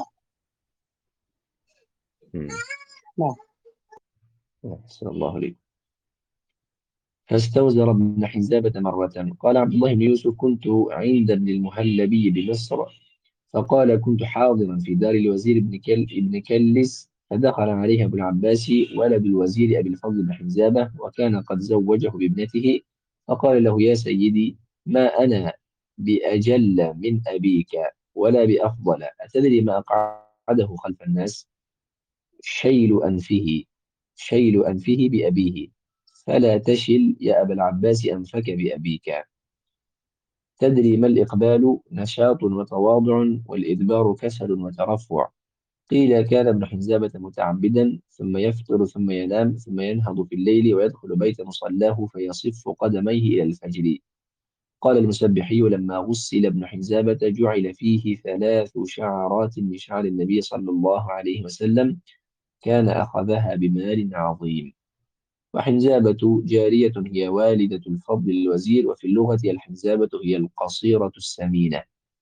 مم. نعم. أحسن الله عليك. فاستوزر ابن حزابة مرة. قال عبد الله بن يوسف: كنت عند ابن المهلبي بمصر، فقال: كنت حاضرا في دار الوزير ابن كل ابن كلس، فدخل عليه أبو العباس ولد الوزير أبي الفضل بن حزابة، وكان قد زوجه بابنته، فقال له: يا سيدي، ما أنا بأجل من أبيك ولا بأفضل، أتدري ما أقعده خلف الناس؟ شيل أنفه شيل أنفه بأبيه، فلا تشل يا أبا العباس أنفك بأبيك. تدري ما الإقبال؟ نشاط وتواضع، والإدبار كسل وترفع. قيل كان ابن حنزابة متعبدا، ثم يفطر ثم ينام ثم ينهض في الليل ويدخل بيت مصلاه فيصف قدميه إلى الفجر. قال المسبحي: لما غسل ابن حنزابة جعل فيه ثلاث شعرات من شعر النبي صلى الله عليه وسلم، كان أخذها بمال عظيم. وحنزابة جارية هي والدة الفضل الوزير، وفي اللغة الحنزابة هي القصيرة السمينة.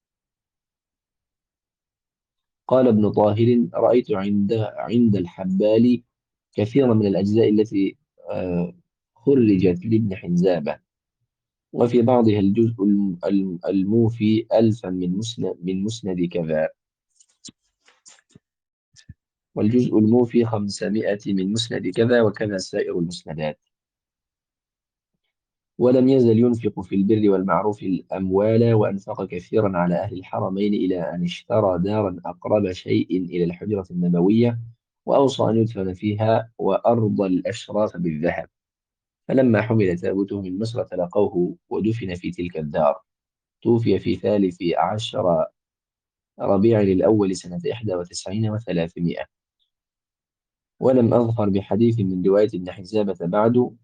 قال ابن طاهر: رأيت عند عند الحبال كثيرا من الأجزاء التي آه، خرجت لابن حنزابة، وفي بعضها الجزء الم- الم- الموفي ألفا من مسند من مسند كذا، والجزء الموفي خمسمائة من مسند كذا، وكذا سائر المسندات. ولم يزل ينفق في البر والمعروف الأموال، وأنفق كثيرا على أهل الحرمين إلى أن اشترى دارا أقرب شيء إلى الحجرة النبوية، وأوصى أن يدفن فيها وأرضى الأشراف بالذهب. فلما حمل تابوته من مصر تلقوه ودفن في تلك الدار. توفي في ثالث عشر ربيع الأول سنة إحدى وتسعين وثلاثمائة. ولم أظفر بحديث من رواية ابن حزابة بعد،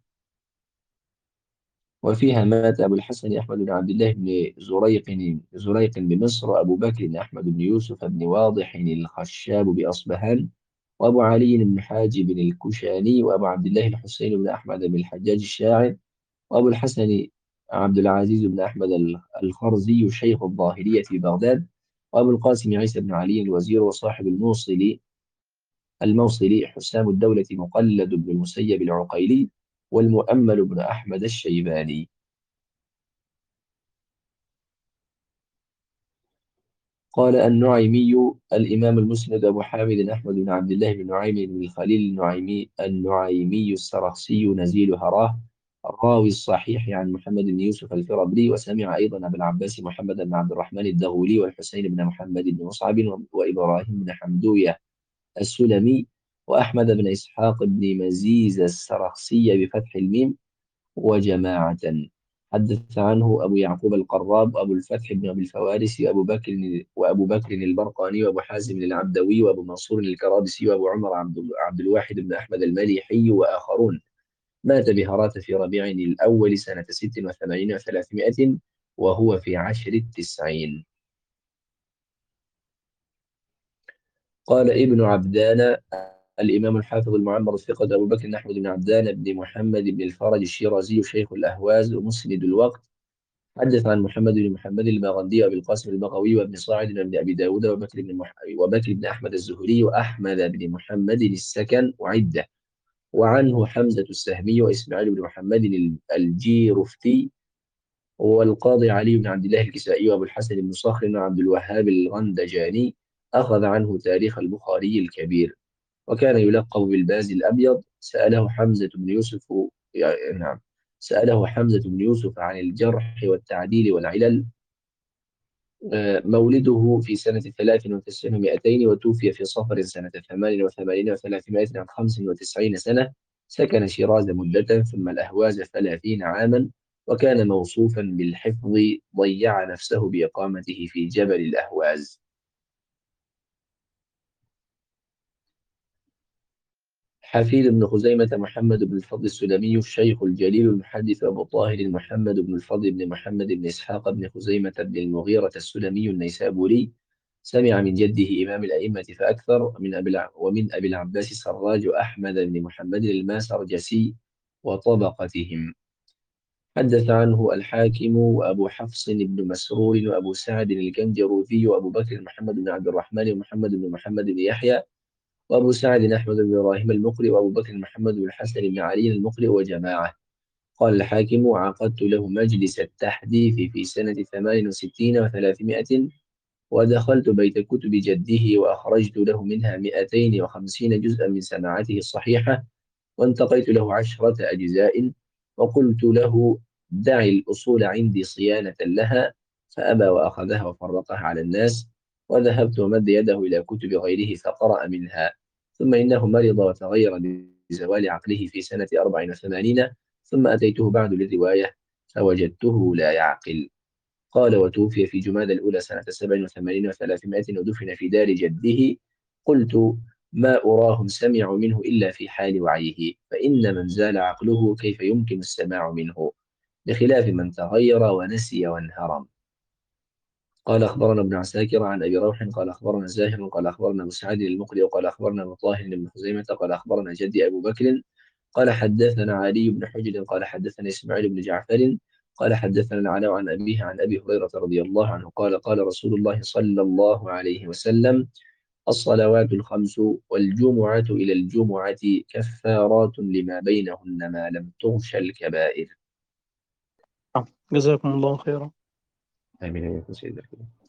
وفيها مات أبو الحسن أحمد بن عبد الله بن زريق زريق بمصر، أبو بكر بن أحمد بن يوسف بن واضح الخشاب بأصبهان، وأبو علي بن حاجب الكشاني، وأبو عبد الله الحسين بن أحمد بن الحجاج الشاعر، وأبو الحسن عبد العزيز بن أحمد الخرزي شيخ الظاهرية في بغداد، وأبو القاسم عيسى بن علي الوزير وصاحب الموصل الموصلي حسام الدولة مقلد بن المسيب العقيلي، والمؤمل بن أحمد الشيباني. قال النعيمي الإمام المسند أبو حامد أحمد بن عبد الله بن نعيم بن الخليل النعيمي النعيمي السرخسي نزيل هراه، الراوي الصحيح عن محمد بن يوسف الفربري، وسمع أيضا أبا العباس محمد بن عبد الرحمن الدغولي، والحسين بن محمد بن مصعب، وإبراهيم بن حمدوية السلمي، وأحمد بن إسحاق بن مزيز السرخسي بفتح الميم، وجماعة. حدث عنه أبو يعقوب القراب، أبو الفتح بن أبي الفوارس، أبو بكر وأبو بكر البرقاني، وأبو حازم العبدوي، وأبو منصور الكرابسي، وأبو عمر عبد عبد الواحد بن أحمد المليحي، وآخرون. مات بهرات في ربيع الأول سنة ست وثمانين وثلاثمائة، وهو في عشر التسعين. قال ابن عبدان الإمام الحافظ المعمر الثقة أبو بكر أحمد بن عبدان بن محمد بن الفرج الشيرازي شيخ الأهواز ومسند الوقت، حدث عن محمد بن محمد المغندي وابي القاسم البغوي وابن صاعد وابن ابي داود وبكر بن مح... وبكر بن احمد الزهري واحمد بن محمد السكن وعده. وعنه حمزه السهمي واسماعيل بن محمد ال- الجيرفتي، والقاضي علي بن عبد الله الكسائي، وابو الحسن بن صخر وعبد الوهاب الغندجاني. اخذ عنه تاريخ البخاري الكبير، وكان يلقب بالباز الابيض. ساله حمزه بن يوسف يعني نعم سأله حمزة بن يوسف عن الجرح والتعديل والعلل. آه، مولده في سنة ثلاث وتسعين ومائتين، وتوفي في صفر سنة ثمان وثمانين وثلاثمائة عن خمس وتسعين سنة. سكن شيراز مدة، ثم الأهواز ثلاثين عاما، وكان موصوفا بالحفظ، ضيع نفسه بإقامته في جبل الأهواز. حفيد بن خزيمة محمد بن الفضل السلمي الشيخ الجليل المحدث أبو طاهر محمد بن الفضل بن محمد بن إسحاق بن خزيمة بن المغيرة السلمي النيسابوري، سمع من جده إمام الأئمة فأكثر من أبي الع- ومن أبي العباس السراج أحمد بن محمد الماسرجسي وطبقتهم. حدث عنه الحاكم وأبو حفص بن مسرور وأبو سعد الكنجروذي وأبو بكر محمد بن عبد الرحمن ومحمد بن محمد بن يحيى، وأبو سعد أحمد بن إبراهيم المقري، وأبو بكر محمد بن الحسن بن علي المقري، وجماعة. قال الحاكم عقدت له مجلس التحديث في سنة ثمان وستين وثلاثمائة، ودخلت بيت كتب جده وأخرجت له منها مئتين وخمسين جزءا من سماعته الصحيحة، وانتقيت له عشرة أجزاء، وقلت له دع الأصول عندي صيانة لها، فأبى وأخذها وفرقها على الناس. وذهبت ومد يده إلى كتب غيره فقرأ منها. ثم إنه مرض وتغير بزوال عقله في سنة أربع وثمانين، ثم أتيته بعد للرواية فوجدته لا يعقل. قال وتوفي في جمادى الأولى سنة سبع وثمانين وثلاثمائة، ودفن في دار جده. قلت ما أراهم سمعوا منه إلا في حال وعيه، فإن من زال عقله كيف يمكن السماع منه، بخلاف من تغير ونسي وانهرم. قال أخبرنا ابن عساكر عن أبي روح قال أخبرنا زاهر قال أخبرنا أبو سعد المقري قال أخبرنا أبو طاهر بن خزيمة قال أخبرنا جدي أبو بكر قال حدثنا علي بن حجر قال حدثنا إسماعيل بن جعفر قال حدثنا العلاء عن أبيه عن أبي هريرة رضي الله عنه قال قال رسول الله صلى الله عليه وسلم: الصلوات الخمس والجمعة إلى الجمعة كفارات لما بينهن ما لم تغش الكبائر. نعم. جزاكم الله خيرا. آمين يا سيدنا.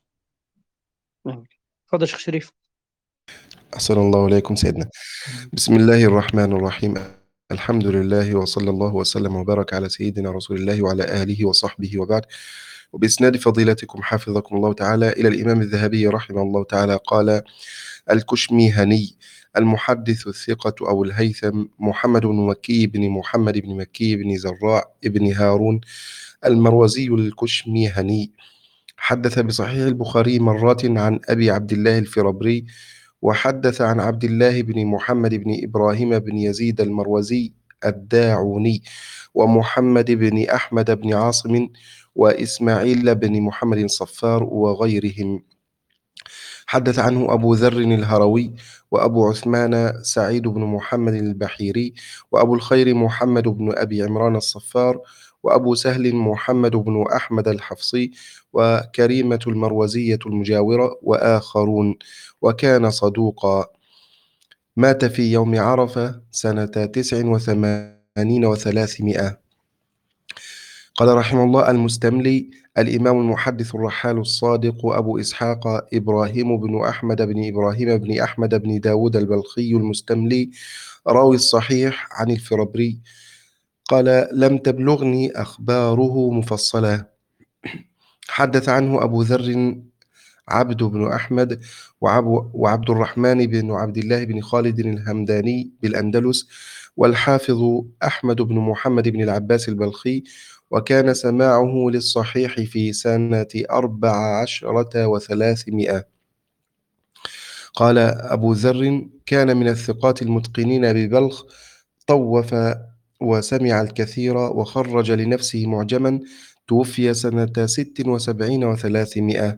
نعم. تفضل يا شيخ شريف. أحسن الله إليكم سيدنا. بسم الله الرحمن الرحيم. الحمد لله، وصلى الله وسلم وبارك على سيدنا رسول الله وعلى آله وصحبه وبعد. وبإسناد فضيلتكم حفظكم الله تعالى إلى الإمام الذهبي رحمه الله تعالى قال: الكشميهني المحدث الثقة أبو الهيثم محمد بن مكي بن محمد بن مكي بن زراع بن هارون المروزي الكشميهني، حدث بصحيح البخاري مرات عن أبي عبد الله الفربري، وحدث عن عبد الله بن محمد بن إبراهيم بن يزيد المروزي الداعوني، ومحمد بن أحمد بن عاصم، وإسماعيل بن محمد الصفار وغيرهم. حدث عنه أبو ذر الهروي، وأبو عثمان سعيد بن محمد البحيري، وأبو الخير محمد بن أبي عمران الصفار، وأبو سهل محمد بن أحمد الحفصي، وكريمة المروزية المجاورة، وآخرون، وكان صدوقا. مات في يوم عرفة سنة تسع وثمانين وثلاثمائة. قال رحمه الله المستملي: الإمام المحدث الرحال الصادق أبو إسحاق إبراهيم بن أحمد بن إبراهيم بن أحمد بن داود البلخي المستملي، راوي الصحيح عن الفربري، قال: لم تبلغني أخباره مفصلة. حدث عنه أبو ذر عبد بن أحمد وعبد الرحمن بن عبد الله بن خالد الهمداني بالأندلس، والحافظ أحمد بن محمد بن العباس البلخي، وكان سماعه للصحيح في سنة أربع عشرة وثلاثمائة. قال أبو ذر: كان من الثقات المتقنين ببلخ، طوف وسمع الكثير، وخرج لنفسه معجما، توفي سنة ست وسبعين وثلاثمائة.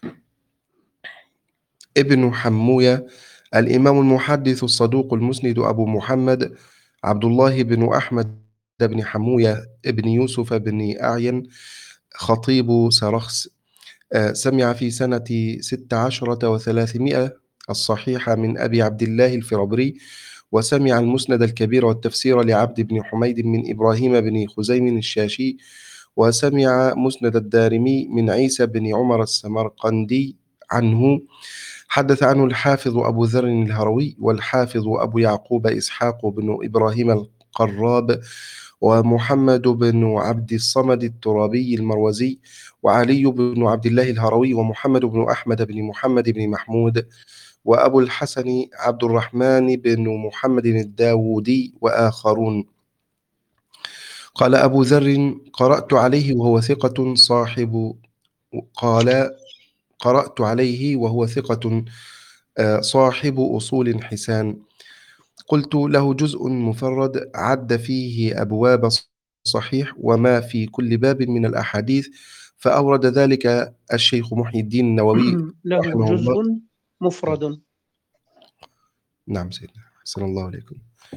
ابن حموية الإمام المحدث الصدوق المسند أبو محمد عبد الله بن أحمد بن حموية ابن يوسف بن أعين خطيب سرخس، سمع في سنة ست عشرة وثلاثمائة الصحيح من أبي عبد الله الفربري، وسمع المسند الكبير والتفسير لعبد بن حميد من إبراهيم بن خزيم الشاشي، وسمع مسند الدارمي من عيسى بن عمر السمرقندي عنه. حدث عنه الحافظ أبو ذر الهروي، والحافظ أبو يعقوب إسحاق بن إبراهيم القراب، ومحمد بن عبد الصمد الترابي المروزي، وعلي بن عبد الله الهروي، ومحمد بن أحمد بن محمد بن محمود، وأبو الحسن عبد الرحمن بن محمد الداودي، وآخرون. قال أبو ذر: قرأت عليه وهو ثقة صاحب قال قرأت عليه وهو ثقة صاحب أصول حسان. قلت: له جزء مفرد عد فيه أبواب صحيح وما في كل باب من الأحاديث، فأورد ذلك الشيخ محي الدين النووي له رحمه الله. جزء مفرد. نعم سيدنا، أحسن الله عليكم.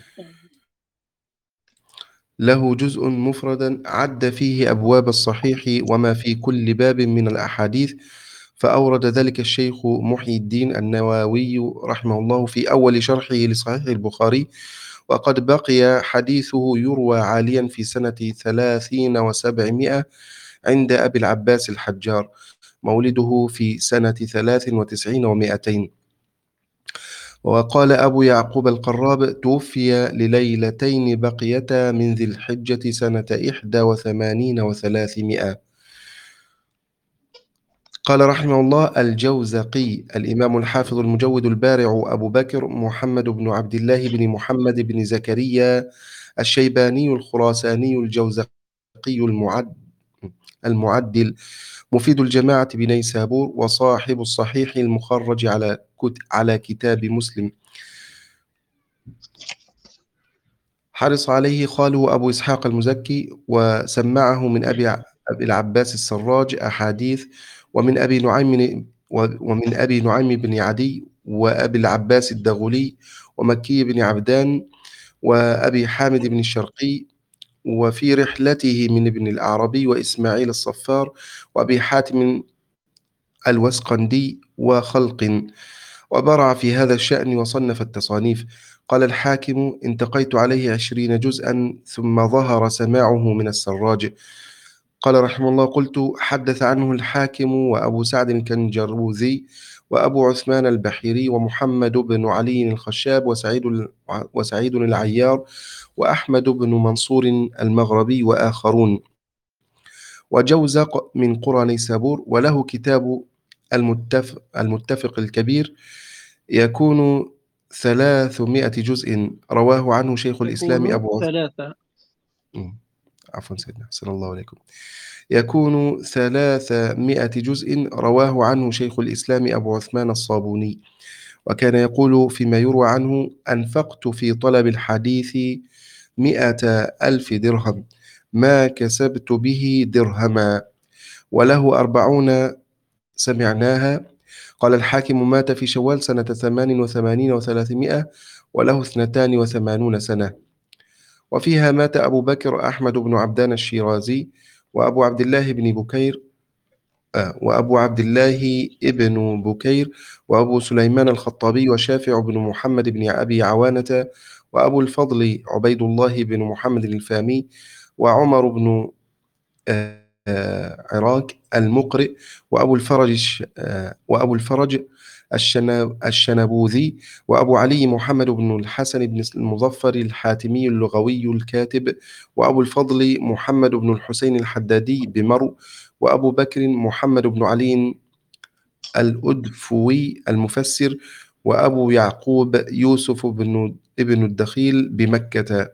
له جزء مفردا عد فيه أبواب الصحيح وما في كل باب من الأحاديث، فأورد ذلك الشيخ محي الدين النووي رحمه الله في أول شرحه لصحيح البخاري، وقد بقي حديثه يروى عاليا في سنة ثلاثين وسبعمائة عند أبي العباس الحجار، مولده في سنة ثلاث وتسعين ومائتين. وقال أبو يعقوب القراب: توفي لليلتين بقيتا من ذي الحجة سنة إحدى وثمانين وثلاثمائة. قال رحمه الله الجوزقي الإمام الحافظ المجود البارع أبو بكر محمد بن عبد الله بن محمد بن زكريا الشيباني الخراساني الجوزقي المعد المعدل، مفيد الجماعة بنيسابور، وصاحب الصحيح المخرج على على كتاب مسلم. حرص عليه خاله أبو إسحاق المزكي، وسمعه من أبي أبي العباس السراج أحاديث، ومن أبي نعيم ومن أبي نعيم بن عدي، وأبي العباس الدغلي، ومكي بن عبدان، وأبي حامد بن الشرقي، وفي رحلته من ابن الأعربي وإسماعيل الصفار، وأبي حاتم الوسقندي، وخلق، وبرع في هذا الشأن وصنف التصانيف. قال الحاكم: انتقيت عليه عشرين جزءا ثم ظهر سماعه من السراج. قال رحمه الله: قلت: حدث عنه الحاكم وأبو سعد الكنجروذي وأبو عثمان البحيري، ومحمد بن علي الخشاب، وسعيد وسعيد العيار، وأحمد بن منصور المغربي، وآخرون، وجوزق من قرى نيسابور. وله كتاب المتفق, المتفق الكبير يكون ثلاثمائة جزء، رواه عنه شيخ الإسلام يكون أبو عثمان. ثلاثة. عفوا سيدنا، أحسن الله عليكم. يكون ثلاثمائة جزء، رواه عنه شيخ الإسلام أبو عثمان الصابوني. وكان يقول فيما يروى عنه: أنفقت في طلب الحديث مئة ألف درهم، ما كسبت به درهما. وله أربعون سمعناها. قال الحاكم: مات في شوال سنة ثمان وثمانين وثلاثمائة، وله اثنتان وثمانون سنة. وفيها مات أبو بكر أحمد بن عبدان الشيرازي، وأبو عبد الله بن بكير آه، وأبو عبد الله ابن بكير، وأبو سليمان الخطابي، وشافع بن محمد بن أبي عوانة، وأبو الفضل عبيد الله بن محمد الفامي، وعمر بن آه، آه، عراك المقرئ، وأبو الفرج آه، وأبو الفرج الشنا- الشنبوذي، وأبو علي محمد بن الحسن بن المظفر الحاتمي اللغوي الكاتب، وأبو الفضل محمد بن الحسين الحدادي بمرو، وأبو بكر محمد بن علي الأدفوي المفسر، وأبو يعقوب يوسف بن ابن الدخيل بمكة.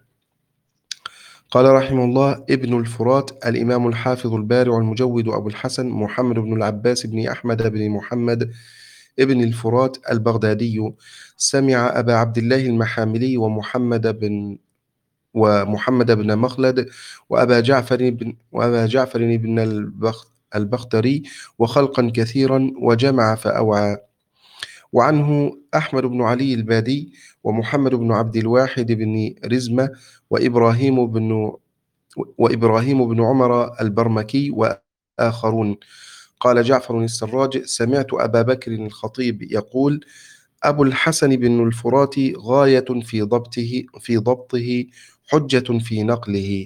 قال رحمه الله: ابن الفرات الإمام الحافظ البارع المجود أبو الحسن محمد بن العباس بن أحمد بن محمد ابن الفرات البغدادي، سمع أبا عبد الله المحاملي، ومحمد بن ومحمد بن مخلد، وأبا جعفر بن وأبا جعفر بن البخ البختري، وخلقا كثيرا، وجمع فأوعى. وعنه أحمد بن علي البادي، ومحمد بن عبد الواحد بن رزمة، وإبراهيم بن وإبراهيم بن عمر البرمكي، وآخرون. قال جعفر السراج: سمعت أبا بكر الخطيب يقول: أبو الحسن بن الفرات غاية في ضبطه في ضبطه حجة في نقله.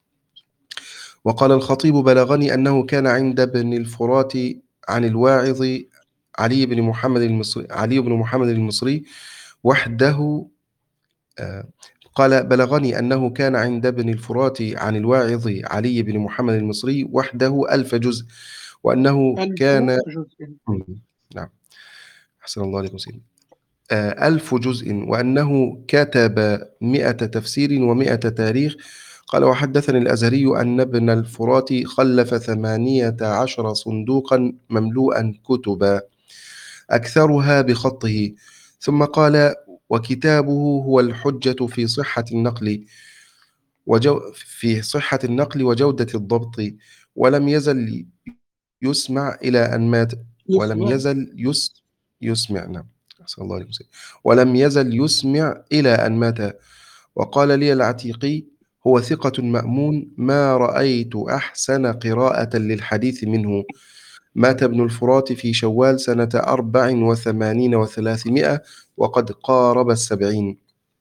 وقال الخطيب: بلغني أنه كان عند ابن الفرات عن الواعظ علي بن محمد المصري علي بن محمد المصري وحده. آه، قال: بلغني أنه كان عند ابن الفرات عن الواعظ علي بن محمد المصري وحده ألف جزء، وأنه ألف كان جزء. مم. نعم، أحسن الله عليكم سيدي. آه، ألف جزء، وأنه كتب مئة تفسير ومئة تاريخ. قال: وحدثني الأزهري أن ابن الفرات خلف ثمانية عشر صندوقا مملوءا كتبا، أكثرها بخطه. ثم قال: وكتابه هو الحجة في صحة النقل وجو في صحة النقل وجودة الضبط، ولم يزل يسمع إلى أن مات. ولم يسمع. يزل يس يسمع نعم، أحسن الله عليكم سيدي. ولم يزل يسمع إلى أن مات. وقال لي العتيقي: هو ثقة مأمون، ما رأيت أحسن قراءة للحديث منه. مات ابن الفرات في شوال سنة أربع وثمانين وثلاثمائة، وقد قارب السبعين.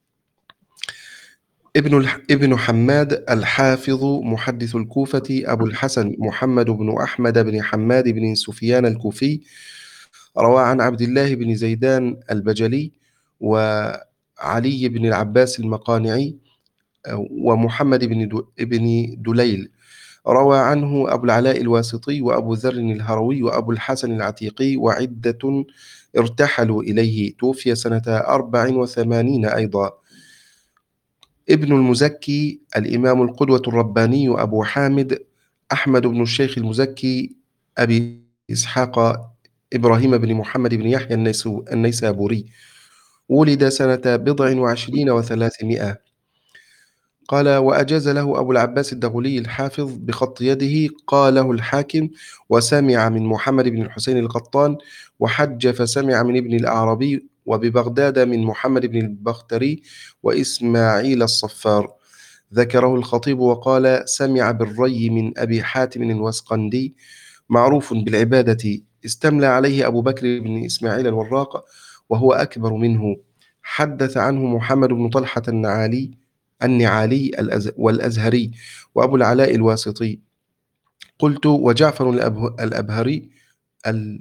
ابن الح... ابن حماد الحافظ محدث الكوفة أبو الحسن محمد بن أحمد بن حماد بن سفيان الكوفي، روى عن عبد الله بن زيدان البجلي، وعلي بن العباس المقانعي، ومحمد بن دو... بن دليل. روى عنه أبو العلاء الواسطي، وأبو ذر الهروي، وأبو الحسن العتيقي، وعدة ارتحلوا إليه. توفي سنة أربع وثمانين أيضا. ابن المزكي الإمام القدوة الرباني أبو حامد أحمد بن الشيخ المزكي أبي إسحاق إبراهيم بن محمد بن يحيى النيسو- النيسابوري، ولد سنة بضع وعشرين وثلاثمائة. قال: وأجاز له أبو العباس الدغلي الحافظ بخط يده. قاله الحاكم: وسمع من محمد بن الحسين القطان، وحج فسمع من ابن الأعرابي، وببغداد من محمد بن البختري وإسماعيل الصفار. ذكره الخطيب وقال: سمع بالري من أبي حاتم الوسقندي، معروف بالعبادة. استملى عليه أبو بكر بن إسماعيل الوراق، وهو أكبر منه. حدث عنه محمد بن طلحة النعالي النعالي الأز... والأزهري، وأبو العلاء الواسطي. قلت: وجعفر الأبه... الأبهري ال...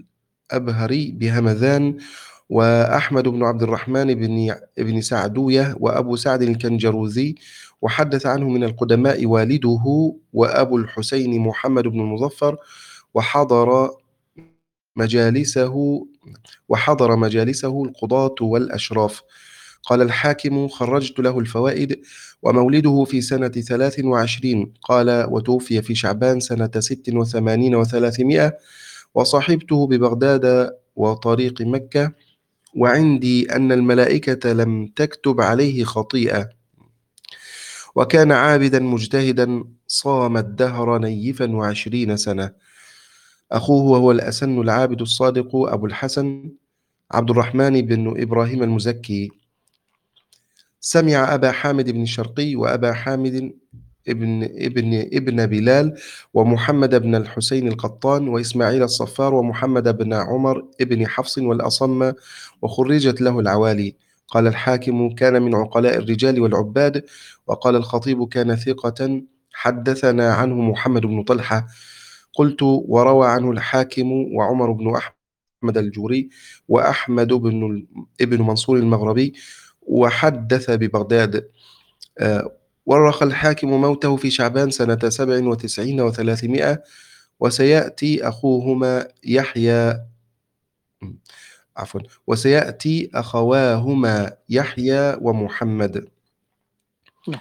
الأبهري بهمذان، وأحمد بن عبد الرحمن بن بن سعدوية، وأبو سعد الكنجروذي. وحدث عنه من القدماء والده وأبو الحسين محمد بن المظفر، وحضر مجالسه وحضر مجالسه القضاة والأشراف. قال الحاكم: خرجت له الفوائد. ومولده في سنة ثلاث وعشرين. قال: وتوفي في شعبان سنة ست وثمانين وثلاثمائة، وصحبته ببغداد وطريق مكة، وعندي أن الملائكة لم تكتب عليه خطيئة. وكان عابدا مجتهدا، صام الدهر نيفا وعشرين سنة. أخوه وهو الأسن العابد الصادق أبو الحسن عبد الرحمن بن إبراهيم المزكي. سمع أبا حامد بن الشرقي، وأبا حامد ابن ابن ابن بلال، ومحمد بن الحسين القطان، وإسماعيل الصفار، ومحمد بن عمر ابن حفص والأصم، وخرجت له العوالي. قال الحاكم: كان من عقلاء الرجال والعباد. وقال الخطيب: كان ثقة، حدثنا عنه محمد بن طلحة. قلت: وروى عنه الحاكم وعمر بن أحمد الجوري وأحمد بن ابن منصور المغربي، وحدث ببغداد. آه، ورخ الحاكم موته في شعبان سنة سبع وتسعين وثلاثمائة، وسيأتي أخوهما يحيى عفوا وسيأتي أخواهما يحيى ومحمد. نعم.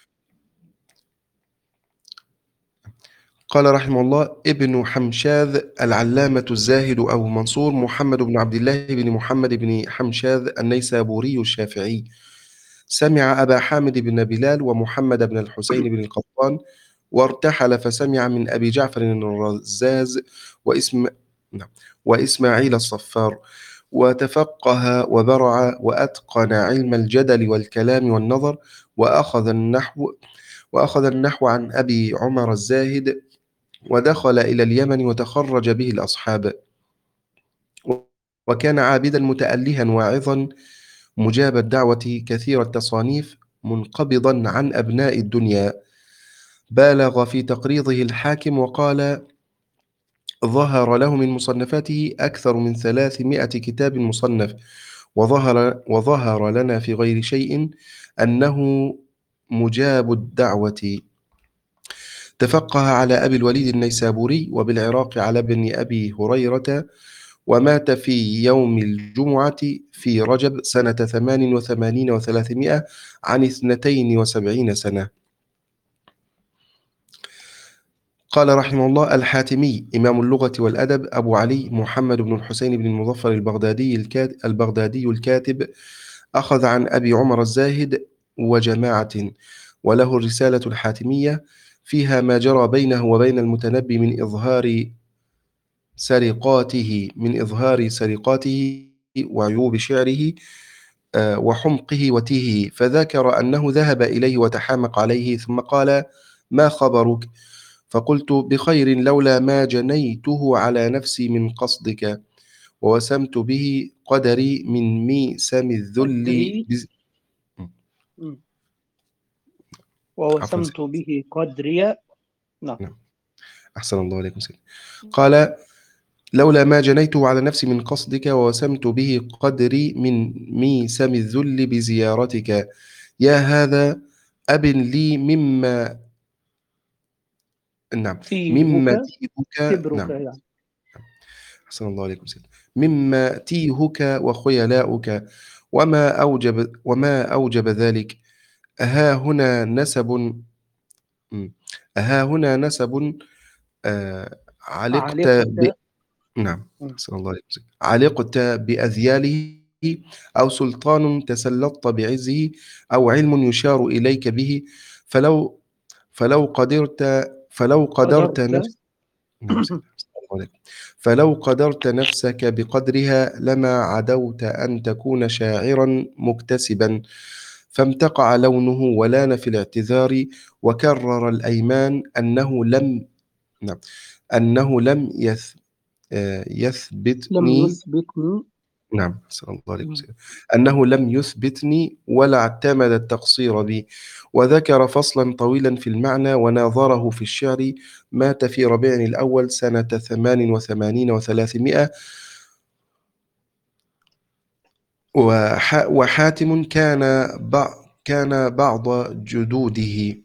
قال رحمه الله: ابن حمشاذ العلامة الزاهد أبو منصور محمد بن عبد الله بن محمد بن حمشاذ النيسابوري الشافعي. سمع أبا حامد بن بلال ومحمد بن الحسين بن القطان، وارتحل فسمع من أبي جعفر الرزاز وإسم نعم، وإسماعيل الصفار، وتفقه وبرع وأتقن علم الجدل والكلام والنظر، وأخذ النحو وأخذ النحو عن أبي عمر الزاهد، ودخل إلى اليمن وتخرج به الأصحاب. وكان عابدا متألها واعظا مجاب الدعوة كثير التصانيف منقبضا عن أبناء الدنيا. بالغ في تقريضه الحاكم وقال: ظهر له من مصنفاته أكثر من ثلاثمائة كتاب مصنف، وظهر, وظهر لنا في غير شيء أنه مجاب الدعوة. تفقه على أبي الوليد النيسابوري، وبالعراق على ابن أبي هريرة، ومات في يوم الجمعة في رجب سنة ثمان وثمانين وثلاثمائة عن اثنتين وسبعين سنة. قال رحمه الله: الحاتمي إمام اللغة والأدب أبو علي محمد بن الحسين بن المظفر البغدادي الكاتب, البغدادي الكاتب، أخذ عن أبي عمر الزاهد وجماعة، وله الرسالة الحاتمية فيها ما جرى بينه وبين المتنبي من إظهار سرقاته من إظهار سرقاته وعيوب شعره وحمقه وتيهه، فذكر أنه ذهب إليه وتحامق عليه، ثم قال: ما خبرك؟ فقلت: بخير، لولا ما جنيته على نفسي من قصدك، ووسمت به قدري من ميسم الذل قدري بز... مم. عفوا ووسمت سيدي. به قدري. نعم. نعم. أحسن الله عليكم سيدي. قال: لولا ما جنيته على نفسي من قصدك، ووسمت به قدري من ميسم الذل بزيارتك، يا هذا أب لي مما نعم مما تيهك تيهك كبرك نعم يعني. أحسن الله عليكم سيدي. مما تيهك وخيلاؤك، وما أوجب وما أوجب ذلك. أها هنا نسب م. أها هنا نسب آه علقت ب... علقت. نعم مم. أحسن الله عليكم سيدي. علقت بأذياله، أو سلطان تسلطت بعزه، أو علم يشار إليك به، فلو فلو قدرت فلو قدرت قدرت. نفس نعم سيدي. أحسن الله عليكم. فلو قدرت نفسك بقدرها لما عدوت أن تكون شاعرا مكتسبا. فامتقع لونه ولان في الاعتذار، وكرر الأيمان أنه لم نعم أنه لم يث آه، لم يثبتني يثبتني. نعم أحسن الله عليكم مم. سيدي. أنه لم يثبتني ولا اعتمد التقصير بي. وذكر فصلا طويلا في المعنى، وناظره في الشعر. مات في ربيع الأول سنة ثمان وثمانين وثلاثمائة، وح- وحاتم كان بع- كان بعض جدوده.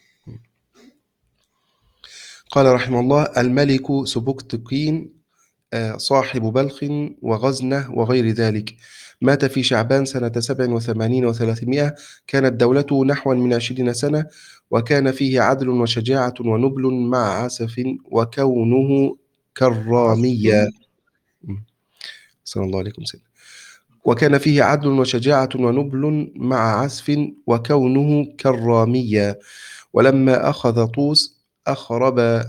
قال رحمه الله: الملك سبكتكين آه، صاحب بلخ وغزنة وغير ذلك، مات في شعبان سنة سبع وثمانين وثلاثمائة. كانت دولته نحو من عشرين سنة، وكان فيه عدل وشجاعة ونبل مع عسف، وكونه كراميا. عسف. صلى الله عليكم سيدنا. وكان فيه عدل وشجاعة ونبل مع عسف، وكونه كراميا. ولما أخذ طوس أخرب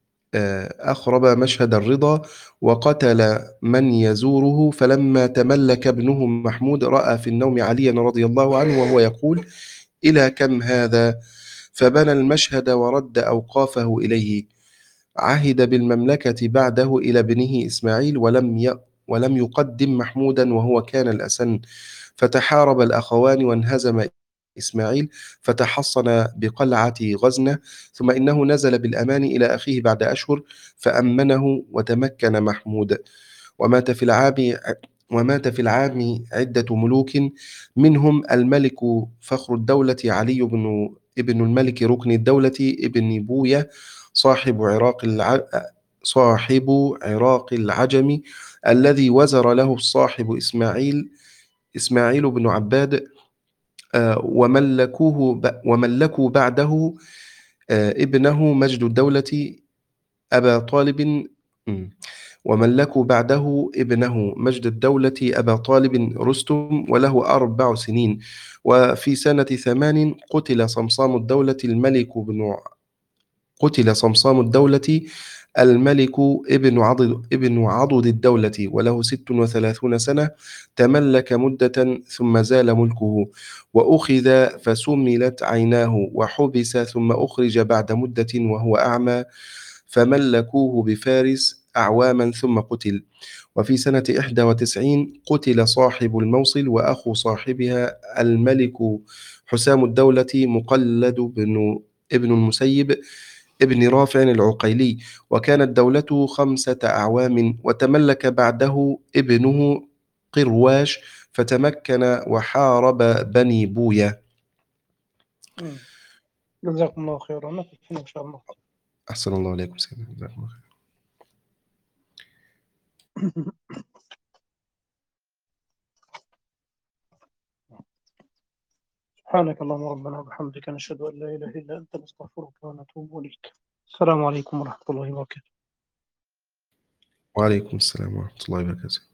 أخرب مشهد الرضا، وقتل من يزوره. فلما تملك ابنه محمود رأى في النوم عليا رضي الله عنه وهو يقول: إلى كم هذا؟ فبنى المشهد ورد أوقافه إليه. عهد بالمملكة بعده إلى ابنه إسماعيل، ولم ي... ولم يقدم محمودا وهو كان الأسن. فتحارب الأخوان وانهزم إسماعيل، فتحصن بقلعة غزنة. ثم إنه نزل بالأمان إلى أخيه بعد أشهر، فأمنه وتمكن محمود. ومات في العام ومات في العام عدة ملوك، منهم الملك فخر الدولة علي بن ابن الملك ركن الدولة ابن بوية، صاحب عراق الع... صاحب عراق العجم، الذي وزر له الصاحب إسماعيل إسماعيل بن عباد. آه، وملكوه ب... وملكوا بعده آه، ابنه مجد الدولة أبا طالب. م. وملكوا بعده ابنه مجد الدولة أبا طالب رستم، وله أربع سنين. وفي سنة ثمان قتل صمصام الدولة الملك بن قتل صمصام الدولة الملك ابن عضد ابن عضد الدولة، وله ست وثلاثون سنة. تملك مدة ثم زال ملكه، وأخذ فسملت عيناه، وحبس ثم أخرج بعد مدة وهو أعمى، فملكوه بفارس أعواما ثم قتل. وفي سنة إحدى وتسعين قتل صاحب الموصل وأخو صاحبها الملك حسام الدولة مقلد بن ابن المسيب ابن رافع العقيلي، وكانت دولته خمسة أعوام. وتملك بعده ابنه قرواش، فتمكن وحارب بني بوية. مم. جزاكم الله خيرا. نقف هنا إن شاء الله. أحسن الله عليكم سيدنا. جزاكم الله خير. سبحانك اللهم ربنا وبحمدك، نشهد أن لا إله إلا أنت، نستغفرك ونتوب إليك. السلام عليكم ورحمة الله وبركاته. وعليكم السلام ورحمة الله وبركاته.